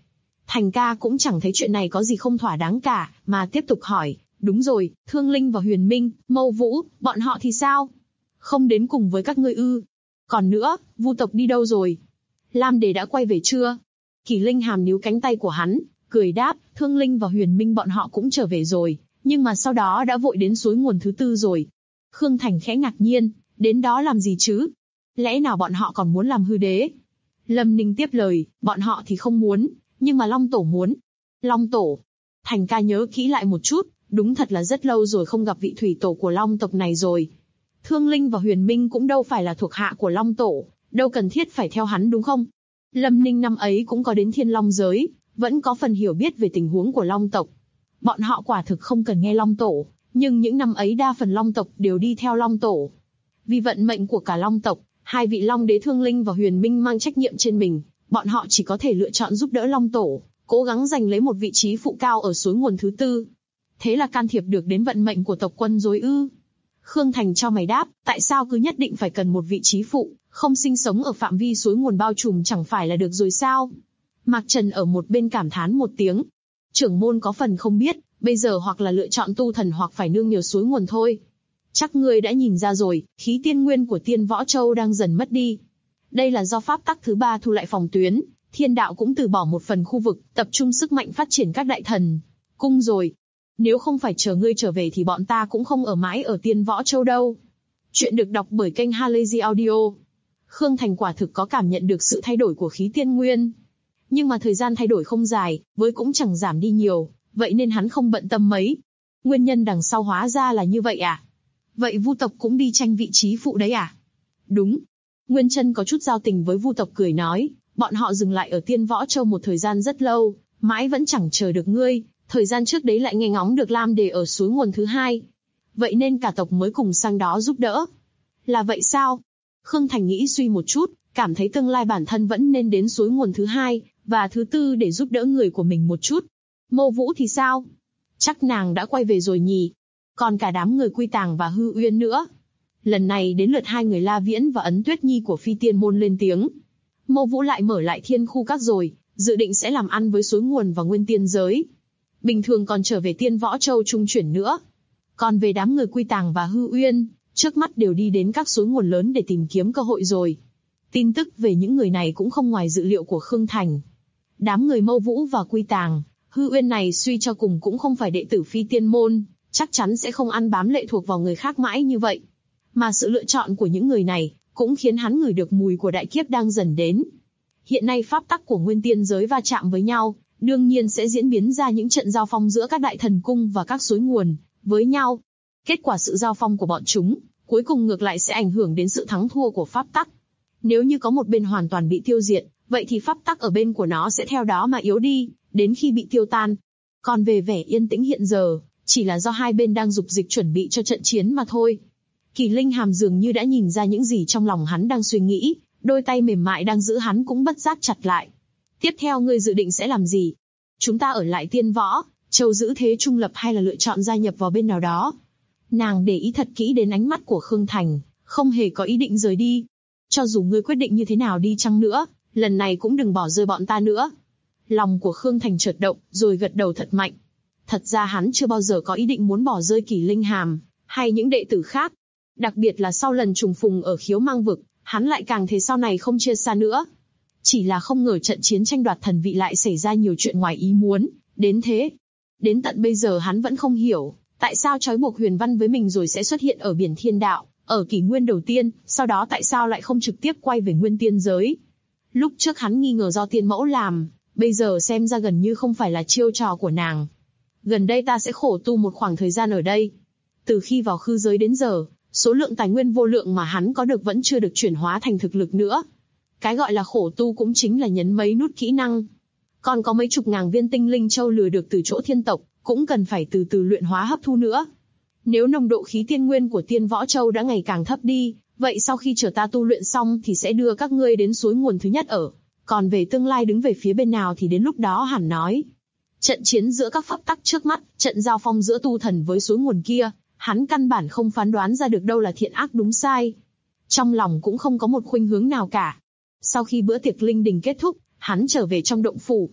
Speaker 2: Thành ca cũng chẳng thấy chuyện này có gì không thỏa đáng cả, mà tiếp tục hỏi, đúng rồi, Thương Linh và Huyền Minh, Mâu Vũ, bọn họ thì sao? Không đến cùng với các ngươi ư? Còn nữa, Vu tộc đi đâu rồi? Lam Đề đã quay về chưa? Kỷ Linh Hàm níu cánh tay của hắn, cười đáp, Thương Linh và Huyền Minh bọn họ cũng trở về rồi, nhưng mà sau đó đã vội đến suối nguồn thứ tư rồi. Khương Thành khẽ ngạc nhiên, đến đó làm gì chứ? Lẽ nào bọn họ còn muốn làm hư đế? Lâm Ninh tiếp lời, bọn họ thì không muốn, nhưng mà Long Tổ muốn. Long Tổ? Thành ca nhớ kỹ lại một chút, đúng thật là rất lâu rồi không gặp vị thủy tổ của Long tộc này rồi. Thương Linh và Huyền Minh cũng đâu phải là thuộc hạ của Long Tổ, đâu cần thiết phải theo hắn đúng không? Lâm Ninh năm ấy cũng có đến Thiên Long giới, vẫn có phần hiểu biết về tình huống của Long tộc. Bọn họ quả thực không cần nghe Long Tổ, nhưng những năm ấy đa phần Long tộc đều đi theo Long Tổ. Vì vận mệnh của cả Long tộc, hai vị Long đế Thương Linh và Huyền Minh mang trách nhiệm trên mình, bọn họ chỉ có thể lựa chọn giúp đỡ Long Tổ, cố gắng giành lấy một vị trí phụ cao ở suối nguồn thứ tư. Thế là can thiệp được đến vận mệnh của tộc quân rồi ư? Khương Thành cho mày đáp, tại sao cứ nhất định phải cần một vị trí phụ, không sinh sống ở phạm vi suối nguồn bao trùm chẳng phải là được rồi sao? Mạc Trần ở một bên cảm thán một tiếng. Trưởng môn có phần không biết, bây giờ hoặc là lựa chọn tu thần hoặc phải nương nhờ suối nguồn thôi. Chắc ngươi đã nhìn ra rồi, khí tiên nguyên của Tiên Võ Châu đang dần mất đi. Đây là do pháp tắc thứ 3 thu lại phòng tuyến, thiên đạo cũng từ bỏ một phần khu vực, tập trung sức mạnh phát triển các đại thần cung rồi. Nếu không phải chờ ngươi trở về thì bọn ta cũng không ở mãi ở Tiên Võ Châu đâu. Chuyện được đọc bởi kênh Halazy Audio. Khương Thành quả thực có cảm nhận được sự thay đổi của khí tiên nguyên. Nhưng mà thời gian thay đổi không dài, với cũng chẳng giảm đi nhiều, vậy nên hắn không bận tâm mấy. Nguyên nhân đằng sau hóa ra là như vậy à? Vậy Vu tộc cũng đi tranh vị trí phụ đấy à? Đúng. Nguyên Chân có chút giao tình với Vu tộc cười nói, bọn họ dừng lại ở Tiên Võ Châu một thời gian rất lâu, mãi vẫn chẳng chờ được ngươi, thời gian trước đấy lại nghe ngóng được Lam Đề ở suối nguồn thứ 2. Vậy nên cả tộc mới cùng sang đó giúp đỡ. Là vậy sao? Khương Thành nghĩ suy một chút, cảm thấy tương lai bản thân vẫn nên đến suối nguồn thứ 2 và thứ 4 để giúp đỡ người của mình một chút. Mâu Vũ thì sao? Chắc nàng đã quay về rồi nhỉ? Còn cả đám người Quy Tàng và Hư Uyên nữa. Lần này đến lượt hai người La Viễn và Ấn Tuyết Nhi của Phi Tiên Môn lên tiếng. Mâu Vũ lại mở lại thiên khu các rồi, dự định sẽ làm ăn với suối nguồn và nguyên tiên giới. Bình thường còn trở về Tiên Võ Châu trung chuyển nữa. Còn về đám người Quy Tàng và Hư Uyên, trước mắt đều đi đến các suối nguồn lớn để tìm kiếm cơ hội rồi. Tin tức về những người này cũng không ngoài dự liệu của Khương Thành. Đám người Mâu Vũ và Quy Tàng, Hư Uyên này suy cho cùng cũng không phải đệ tử Phi Tiên Môn, chắc chắn sẽ không ăn bám lệ thuộc vào người khác mãi như vậy. Mà sự lựa chọn của những người này cũng khiến hắn ngửi được mùi của đại kiếp đang dần đến. Hiện nay pháp tắc của nguyên tiên giới va chạm với nhau, đương nhiên sẽ diễn biến ra những trận giao phong giữa các đại thần cung và các suối nguồn với nhau. Kết quả sự giao phong của bọn chúng, cuối cùng ngược lại sẽ ảnh hưởng đến sự thắng thua của pháp tắc. Nếu như có một bên hoàn toàn bị tiêu diệt, vậy thì pháp tắc ở bên của nó sẽ theo đó mà yếu đi, đến khi bị tiêu tan. Còn về vẻ yên tĩnh hiện giờ, chỉ là do hai bên đang dục dịch chuẩn bị cho trận chiến mà thôi. Kỳ Linh Hàm dường như đã nhìn ra những gì trong lòng hắn đang suy nghĩ, đôi tay mềm mại đang giữ hắn cũng bất giác chặt lại. Tiếp theo ngươi dự định sẽ làm gì? Chúng ta ở lại Tiên Võ Châu giữ thế trung lập hay là lựa chọn gia nhập vào bên nào đó? Nàng để ý thật kỹ đến ánh mắt của Khương Thành, không hề có ý định rời đi. Cho dù ngươi quyết định như thế nào đi chăng nữa, lần này cũng đừng bỏ rơi bọn ta nữa. Lòng của Khương Thành chợt động, rồi gật đầu thật mạnh. Thật ra hắn chưa bao giờ có ý định muốn bỏ rơi Kỳ Linh Hàm, hay những đệ tử khác. Đặc biệt là sau lần trùng phùng ở Khiếu Mang Vực, hắn lại càng thấy sau này không chia xa nữa. Chỉ là không ngờ trận chiến tranh đoạt thần vị lại xảy ra nhiều chuyện ngoài ý muốn, đến thế. Đến tận bây giờ hắn vẫn không hiểu, tại sao trói buộc Huyền Văn với mình rồi sẽ xuất hiện ở biển thiên đạo, ở kỷ nguyên đầu tiên, sau đó tại sao lại không trực tiếp quay về nguyên tiên giới. Lúc trước hắn nghi ngờ do tiên mẫu làm, bây giờ xem ra gần như không phải là chiêu trò của nàng. Gần đây ta sẽ khổ tu một khoảng thời gian ở đây. Từ khi vào khư giới đến giờ, số lượng tài nguyên vô lượng mà hắn có được vẫn chưa được chuyển hóa thành thực lực nữa. Cái gọi là khổ tu cũng chính là nhấn mấy nút kỹ năng. Còn có mấy chục ngàn viên tinh linh châu lừa được từ chỗ thiên tộc, cũng cần phải từ từ luyện hóa hấp thu nữa. Nếu nồng độ khí tiên nguyên của Tiên Võ Châu đã ngày càng thấp đi, vậy sau khi chờ ta tu luyện xong thì sẽ đưa các ngươi đến suối nguồn thứ nhất ở. Còn về tương lai đứng về phía bên nào thì đến lúc đó hẳn nói. Trận chiến giữa các pháp tắc trước mắt, trận giao phong giữa tu thần với suối nguồn kia, hắn căn bản không phán đoán ra được đâu là thiện ác đúng sai. Trong lòng cũng không có một khuynh hướng nào cả. Sau khi bữa tiệc linh đình kết thúc, hắn trở về trong động phủ.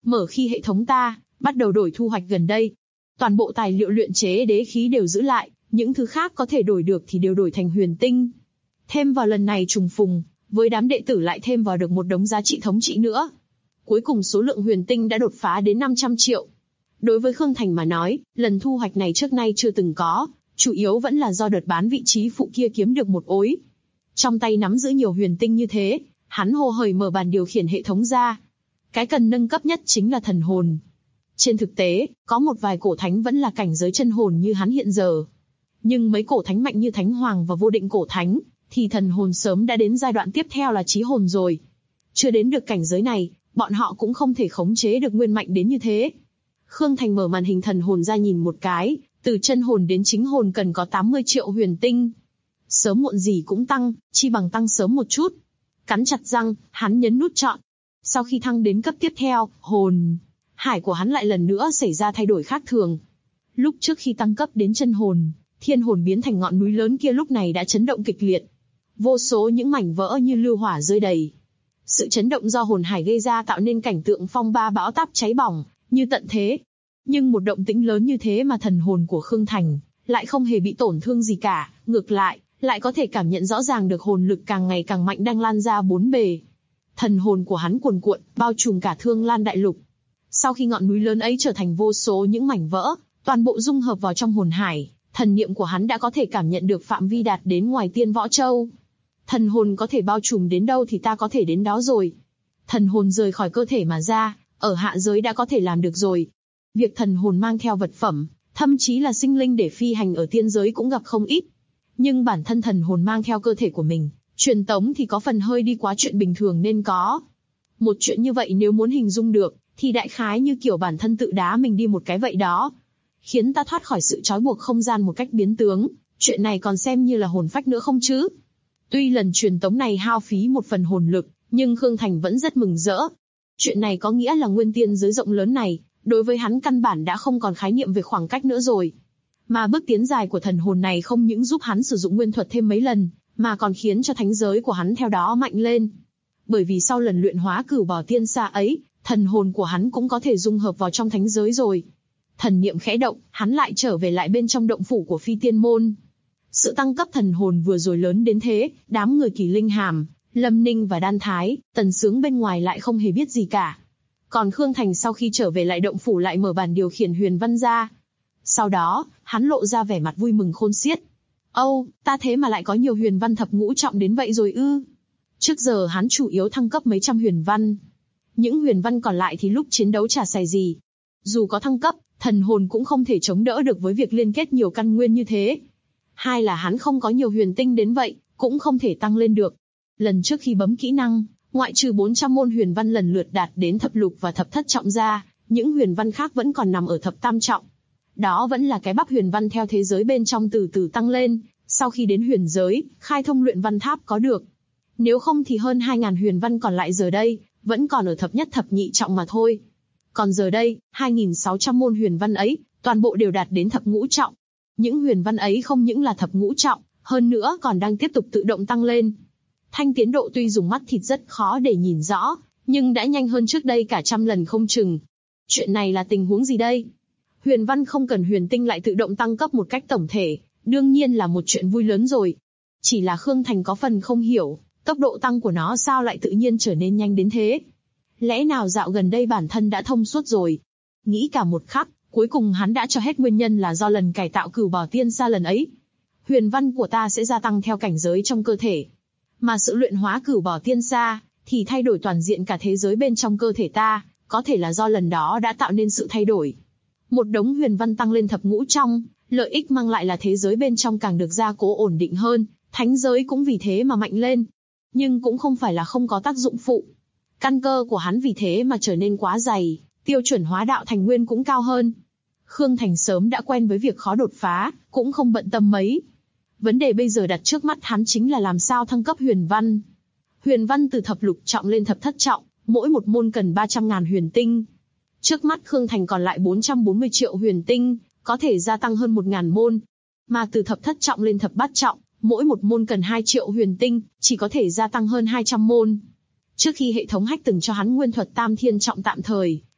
Speaker 2: Mở khi hệ thống ta bắt đầu đổi thu hoạch gần đây. Toàn bộ tài liệu luyện chế đế khí đều giữ lại, những thứ khác có thể đổi được thì đều đổi thành huyền tinh. Thêm vào lần này trùng phùng, với đám đệ tử lại thêm vào được một đống giá trị thống trị nữa. Cuối cùng số lượng huyền tinh đã đột phá đến 500 triệu. Đối với Khương Thành mà nói, lần thu hoạch này trước nay chưa từng có, chủ yếu vẫn là do đợt bán vị trí phụ kia kiếm được một ối. Trong tay nắm giữ nhiều huyền tinh như thế, hắn hồ hởi mở bàn điều khiển hệ thống ra. Cái cần nâng cấp nhất chính là thần hồn. Trên thực tế, có một vài cổ thánh vẫn là cảnh giới chân hồn như hắn hiện giờ. Nhưng mấy cổ thánh mạnh như Thánh Hoàng và Vô Định cổ thánh, thì thần hồn sớm đã đến giai đoạn tiếp theo là chí hồn rồi. Chưa đến được cảnh giới này, bọn họ cũng không thể khống chế được nguyên mạnh đến như thế. Khương Thành mở màn hình thần hồn ra nhìn một cái, từ chân hồn đến chính hồn cần có 80 triệu huyền tinh. Sớm muộn gì cũng tăng, chi bằng tăng sớm một chút. Cắn chặt răng, hắn nhấn nút chọn. Sau khi thăng đến cấp tiếp theo, hồn hải của hắn lại lần nữa xảy ra thay đổi khác thường. Lúc trước khi tăng cấp đến chân hồn, thiên hồn biến thành ngọn núi lớn kia lúc này đã chấn động kịch liệt. Vô số những mảnh vỡ như lưu hỏa rơi đầy. Sự chấn động do hồn hải gây ra tạo nên cảnh tượng phong ba bão táp cháy bỏng, như tận thế. Nhưng một động tĩnh lớn như thế mà thần hồn của Khương Thành lại không hề bị tổn thương gì cả, ngược lại có thể cảm nhận rõ ràng được hồn lực càng ngày càng mạnh đang lan ra bốn bề. Thần hồn của hắn cuồn cuộn, bao trùm cả Thương Lan đại lục. Sau khi ngọn núi lớn ấy trở thành vô số những mảnh vỡ, toàn bộ dung hợp vào trong hồn hải, thần niệm của hắn đã có thể cảm nhận được phạm vi đạt đến ngoài Tiên Võ Châu. Thần hồn có thể bao trùm đến đâu thì ta có thể đến đó rồi. Thần hồn rời khỏi cơ thể mà ra, ở hạ giới đã có thể làm được rồi. Việc thần hồn mang theo vật phẩm, thậm chí là sinh linh để phi hành ở tiên giới cũng gặp không ít. Nhưng bản thân thần hồn mang theo cơ thể của mình, truyền tống thì có phần hơi đi quá chuyện bình thường nên có. Một chuyện như vậy nếu muốn hình dung được, thì đại khái như kiểu bản thân tự đá mình đi một cái vậy đó. Khiến ta thoát khỏi sự trói buộc không gian một cách biến tướng, chuyện này còn xem như là hồn phách nữa không chứ? Tuy lần truyền tống này hao phí một phần hồn lực, nhưng Khương Thành vẫn rất mừng rỡ. Chuyện này có nghĩa là nguyên tiên giới rộng lớn này, đối với hắn căn bản đã không còn khái niệm về khoảng cách nữa rồi. Mà bước tiến dài của thần hồn này không những giúp hắn sử dụng nguyên thuật thêm mấy lần, mà còn khiến cho thánh giới của hắn theo đó mạnh lên. Bởi vì sau lần luyện hóa Cửu Bảo Tiên Sa ấy, thần hồn của hắn cũng có thể dung hợp vào trong thánh giới rồi. Thần niệm khẽ động, hắn lại trở về lại bên trong động phủ của Phi Tiên Môn. Sự tăng cấp thần hồn vừa rồi lớn đến thế, đám người Kỳ Linh Hàm, Lâm Ninh và Đan Thái, Tần Sướng bên ngoài lại không hề biết gì cả. Còn Khương Thành sau khi trở về lại động phủ lại mở bàn điều khiển huyền văn ra. Sau đó, hắn lộ ra vẻ mặt vui mừng khôn xiết. Âu, ta thế mà lại có nhiều huyền văn thập ngũ trọng đến vậy rồi ư? Trước giờ hắn chủ yếu thăng cấp mấy trăm huyền văn. Những huyền văn còn lại thì lúc chiến đấu chả xài gì. Dù có thăng cấp, thần hồn cũng không thể chống đỡ được với việc liên kết nhiều căn nguyên như thế. Hai là hắn không có nhiều huyền tinh đến vậy, cũng không thể tăng lên được. Lần trước khi bấm kỹ năng, ngoại trừ 400 môn huyền văn lần lượt đạt đến thập lục và thập thất trọng ra, những huyền văn khác vẫn còn nằm ở thập tam trọng. Đó vẫn là cái bắp huyền văn theo thế giới bên trong từ từ tăng lên, sau khi đến huyền giới, khai thông luyện văn tháp có được. Nếu không thì hơn 2.000 huyền văn còn lại giờ đây, vẫn còn ở thập nhất thập nhị trọng mà thôi. Còn giờ đây, 2.600 môn huyền văn ấy, toàn bộ đều đạt đến thập ngũ trọng. Những huyền văn ấy không những là thập ngũ trọng, hơn nữa còn đang tiếp tục tự động tăng lên. Thanh tiến độ tuy dùng mắt thịt rất khó để nhìn rõ, nhưng đã nhanh hơn trước đây cả trăm lần không chừng. Chuyện này là tình huống gì đây? Huyền văn không cần huyền tinh lại tự động tăng cấp một cách tổng thể, đương nhiên là một chuyện vui lớn rồi. Chỉ là Khương Thành có phần không hiểu, tốc độ tăng của nó sao lại tự nhiên trở nên nhanh đến thế? Lẽ nào dạo gần đây bản thân đã thông suốt rồi? Nghĩ cả một khắc, cuối cùng hắn đã cho hết nguyên nhân là do lần cải tạo Cửu Bảo Tiên Sa lần ấy. Huyền văn của ta sẽ gia tăng theo cảnh giới trong cơ thể. Mà sự luyện hóa Cửu Bảo Tiên Sa thì thay đổi toàn diện cả thế giới bên trong cơ thể ta, có thể là do lần đó đã tạo nên sự thay đổi. Một đống huyền văn tăng lên thập ngũ trong, lợi ích mang lại là thế giới bên trong càng được gia cố ổn định hơn, thánh giới cũng vì thế mà mạnh lên. Nhưng cũng không phải là không có tác dụng phụ. Căn cơ của hắn vì thế mà trở nên quá dày, tiêu chuẩn hóa đạo thành nguyên cũng cao hơn. Khương Thành sớm đã quen với việc khó đột phá, cũng không bận tâm mấy. Vấn đề bây giờ đặt trước mắt hắn chính là làm sao thăng cấp huyền văn. Huyền văn từ thập lục trọng lên thập thất trọng, mỗi một môn cần 300.000 huyền tinh. Trước mắt Khương Thành còn lại 440 triệu huyền tinh, có thể gia tăng hơn 1.000 môn. Mà từ thập thất trọng lên thập bát trọng, mỗi một môn cần 2 triệu huyền tinh, chỉ có thể gia tăng hơn 200 môn. Trước khi hệ thống hack từng cho hắn nguyên thuật tam thiên trọng tạm thời,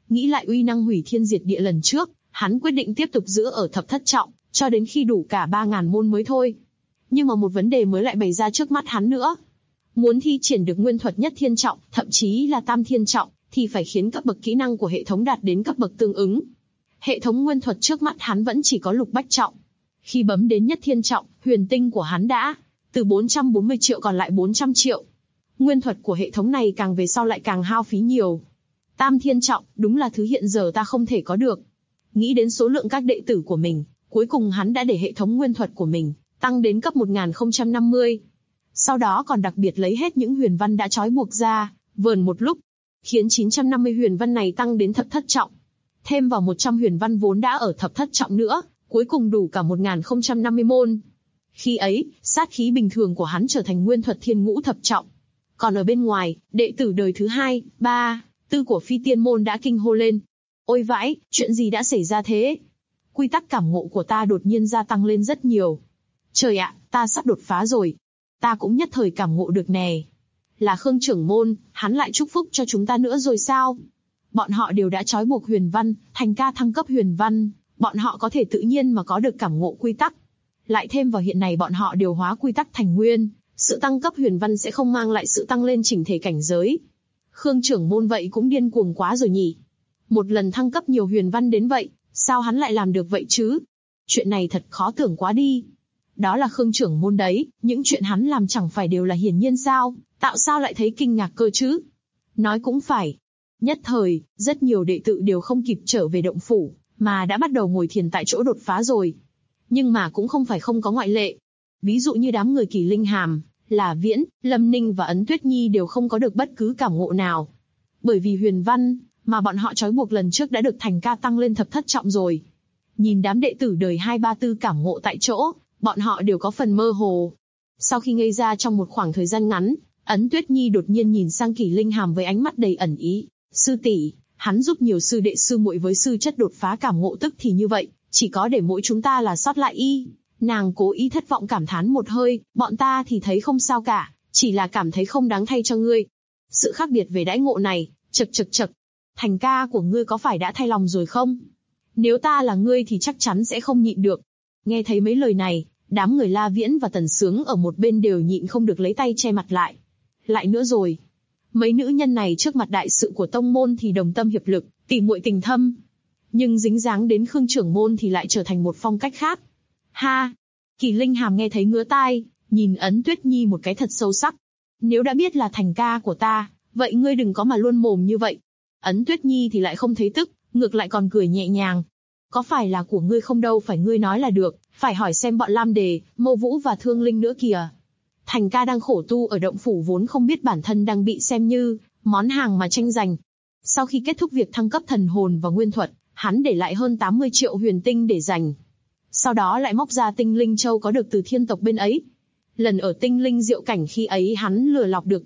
Speaker 2: Nghĩ lại uy năng hủy thiên diệt địa lần trước, hắn quyết định tiếp tục giữ ở thập thất trọng, cho đến khi đủ cả 3.000 môn mới thôi. Nhưng mà một vấn đề mới lại bày ra trước mắt hắn nữa. Muốn thi triển được nguyên thuật nhất thiên trọng, thậm chí là tam thiên trọng, thì phải khiến cấp bậc kỹ năng của hệ thống đạt đến cấp bậc tương ứng. Hệ thống nguyên thuật trước mắt hắn vẫn chỉ có lục bách trọng. Khi bấm đến nhất thiên trọng, huyền tinh của hắn đã từ 440 triệu còn lại 400 triệu. Nguyên thuật của hệ thống này càng về sau lại càng hao phí nhiều. Tam thiên trọng, đúng là thứ hiện giờ ta không thể có được. Nghĩ đến số lượng các đệ tử của mình, cuối cùng hắn đã để hệ thống nguyên thuật của mình tăng đến cấp 1050. Sau đó còn đặc biệt lấy hết những huyền văn đã trói buộc ra, vờn một lúc, khiến 950 huyền văn này tăng đến thập thất trọng. Thêm vào 100 huyền văn vốn đã ở thập thất trọng nữa, cuối cùng đủ cả 1050 môn. Khi ấy, sát khí bình thường của hắn trở thành nguyên thuật thiên ngũ thập trọng. Còn ở bên ngoài, đệ tử đời thứ 2, 3, 4 của phi tiên môn đã kinh hô lên. Ôi vãi, chuyện gì đã xảy ra thế? Quy tắc cảm ngộ của ta đột nhiên gia tăng lên rất nhiều. Trời ạ, ta sắp đột phá rồi. Ta cũng nhất thời cảm ngộ được nè. Là Khương trưởng môn, hắn lại chúc phúc cho chúng ta nữa rồi sao? Bọn họ đều đã trói buộc huyền văn, thành ca thăng cấp huyền văn, bọn họ có thể tự nhiên mà có được cảm ngộ quy tắc. Lại thêm vào hiện nay bọn họ điều hóa quy tắc thành nguyên, sự tăng cấp huyền văn sẽ không mang lại sự tăng lên chỉnh thể cảnh giới. Khương trưởng môn vậy cũng điên cuồng quá rồi nhỉ? Một lần thăng cấp nhiều huyền văn đến vậy, sao hắn lại làm được vậy chứ? Chuyện này thật khó tưởng quá đi. Đó là Khương trưởng môn đấy, những chuyện hắn làm chẳng phải đều là hiển nhiên sao, tạo sao lại thấy kinh ngạc cơ chứ? Nói cũng phải. Nhất thời, rất nhiều đệ tử đều không kịp trở về động phủ, mà đã bắt đầu ngồi thiền tại chỗ đột phá rồi. Nhưng mà cũng không phải không có ngoại lệ. Ví dụ như đám người Kỳ Linh Hàm, là Viễn, Lâm Ninh và Ấn Tuyết Nhi đều không có được bất cứ cảm ngộ nào. Bởi vì huyền văn mà bọn họ trói buộc lần trước đã được thành ca tăng lên thập thất trọng rồi. Nhìn đám đệ tử đời 2, 3, 4 cảm ngộ tại chỗ, bọn họ đều có phần mơ hồ. Sau khi ngây ra trong một khoảng thời gian ngắn, Ấn Tuyết Nhi đột nhiên nhìn sang Kỳ Linh Hàm với ánh mắt đầy ẩn ý. Sư tỷ, hắn giúp nhiều sư đệ sư muội với sư chất đột phá cảm ngộ tức thì như vậy, chỉ có để mỗi chúng ta là sót lại y. Nàng cố ý thất vọng cảm thán một hơi, bọn ta thì thấy không sao cả, chỉ là cảm thấy không đáng thay cho ngươi. Sự khác biệt về đãi ngộ này, chật. Thành ca của ngươi có phải đã thay lòng rồi không? Nếu ta là ngươi thì chắc chắn sẽ không nhịn được. Nghe thấy mấy lời này, đám người La Viễn và Tần Sướng ở một bên đều nhịn không được lấy tay che mặt lại. Lại nữa rồi. Mấy nữ nhân này trước mặt đại sự của tông môn thì đồng tâm hiệp lực, tỉ muội tình thâm. Nhưng dính dáng đến Khương trưởng môn thì lại trở thành một phong cách khác. Ha! Kỳ Linh Hàm nghe thấy ngứa tai, nhìn Ấn Tuyết Nhi một cái thật sâu sắc. Nếu đã biết là thành ca của ta, vậy ngươi đừng có mà luôn mồm như vậy. Ấn Tuyết Nhi thì lại không thấy tức, ngược lại còn cười nhẹ nhàng. Có phải là của ngươi không đâu phải ngươi nói là được, phải hỏi xem bọn Lam Đề, Mâu Vũ và Thương Linh nữa kìa. Thành ca đang khổ tu ở động phủ vốn không biết bản thân đang bị xem như món hàng mà tranh giành. Sau khi kết thúc việc thăng cấp thần hồn và nguyên thuật, hắn để lại hơn 80 triệu huyền tinh để dành. Sau đó lại móc ra tinh linh châu có được từ thiên tộc bên ấy. Lần ở tinh linh diệu cảnh khi ấy hắn lừa lọc được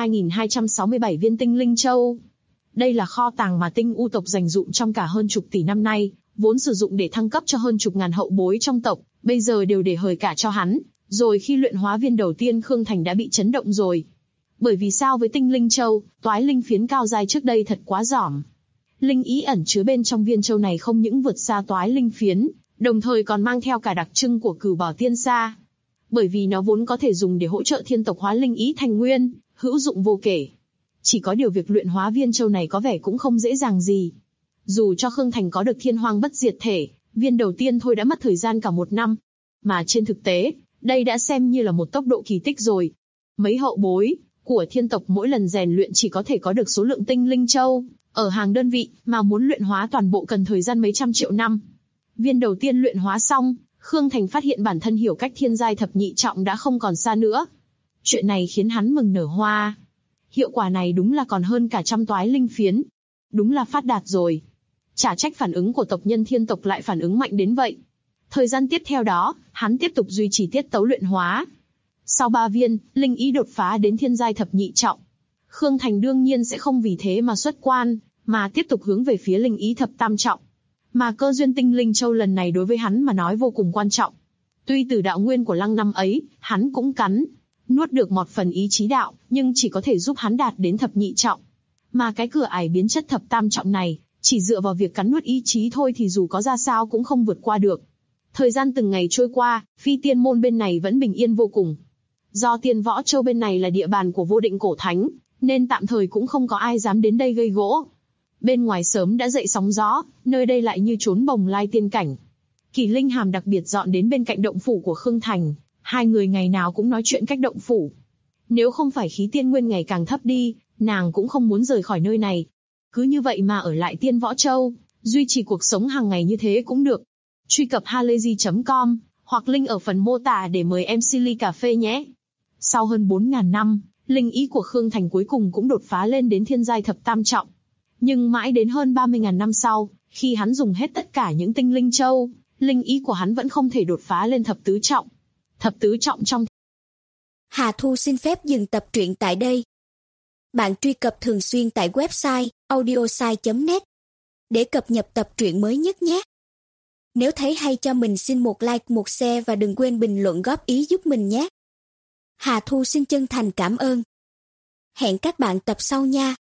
Speaker 2: 32.267 viên tinh linh châu. Đây là kho tàng mà tinh u tộc dành dụm trong cả hơn chục tỷ năm nay, vốn sử dụng để thăng cấp cho hơn chục ngàn hậu bối trong tộc, bây giờ đều để hời cả cho hắn. Rồi khi luyện hóa viên đầu tiên Khương Thành đã bị chấn động rồi. Bởi vì sao với tinh linh châu, toái linh phiến cao giai trước đây thật quá giỏm. Linh ý ẩn chứa bên trong viên châu này không những vượt xa toái linh phiến, đồng thời còn mang theo cả đặc trưng của Cửu Bảo Tiên Sa. Bởi vì nó vốn có thể dùng để hỗ trợ thiên tộc hóa linh ý thành nguyên, hữu dụng vô kể. Chỉ có điều việc luyện hóa viên châu này có vẻ cũng không dễ dàng gì. Dù cho Khương Thành có được thiên hoang bất diệt thể, viên đầu tiên thôi đã mất thời gian cả 1 năm. Mà trên thực tế, đây đã xem như là một tốc độ kỳ tích rồi. Mấy hậu bối của thiên tộc mỗi lần rèn luyện chỉ có thể có được số lượng tinh linh châu ở hàng đơn vị, mà muốn luyện hóa toàn bộ cần thời gian mấy trăm triệu năm. Viên đầu tiên luyện hóa xong, Khương Thành phát hiện bản thân hiểu cách thiên giai thập nhị trọng đã không còn xa nữa. Chuyện này khiến hắn mừng nở hoa. Hiệu quả này đúng là còn hơn cả trăm toái linh phiến. Đúng là phát đạt rồi. Chả trách phản ứng của tộc nhân thiên tộc lại phản ứng mạnh đến vậy. Thời gian tiếp theo đó, hắn tiếp tục duy trì tiết tấu luyện hóa. Sau 3 viên, linh ý đột phá đến thiên giai thập nhị trọng. Khương Thành đương nhiên sẽ không vì thế mà xuất quan, mà tiếp tục hướng về phía linh ý thập tam trọng. Mà cơ duyên tinh linh châu lần này đối với hắn mà nói vô cùng quan trọng. Tuy từ đạo nguyên của Lăng năm ấy, hắn cũng cắn nuốt được một phần ý chí đạo, nhưng chỉ có thể giúp hắn đạt đến thập nhị trọng. Mà cái cửa ải biến chất thập tam trọng này, Chỉ dựa vào việc cắn nuốt ý chí thôi thì dù có ra sao cũng không vượt qua được. Thời gian từng ngày trôi qua, Phi Tiên Môn bên này vẫn bình yên vô cùng. Do Tiên Võ Châu bên này là địa bàn của Vô Định Cổ Thánh, nên tạm thời cũng không có ai dám đến đây gây gỗ. Bên ngoài sớm đã dậy sóng gió, nơi đây lại như trốn bồng lai tiên cảnh. Kỳ Linh Hàm đặc biệt dọn đến bên cạnh động phủ của Khương Thành, hai người ngày nào cũng nói chuyện cách động phủ. Nếu không phải khí tiên nguyên ngày càng thấp đi, nàng cũng không muốn rời khỏi nơi này. Cứ như vậy mà ở lại Tiên Võ Châu, duy trì cuộc sống hàng ngày như thế cũng được. Truy cập halayzi.com, hoặc link ở phần mô tả để mời em Silly Cà Phê nhé. Sau hơn 4.000 năm, linh ý của Khương Thành cuối cùng cũng đột phá lên đến thiên giai thập tam trọng. Nhưng mãi đến hơn 30.000 năm sau, khi hắn dùng hết tất cả những tinh linh châu, linh ý của hắn vẫn không thể đột phá lên thập tứ trọng. Thập tứ trọng trong...
Speaker 3: Hà Thu xin phép dừng tập truyện tại đây. Bạn truy cập thường xuyên tại website audiosai.net để cập nhật tập truyện mới nhất nhé. Nếu thấy hay cho mình xin một like, một share và đừng quên bình luận góp ý giúp mình nhé. Hà Thu xin chân thành cảm ơn. Hẹn các bạn tập sau nha.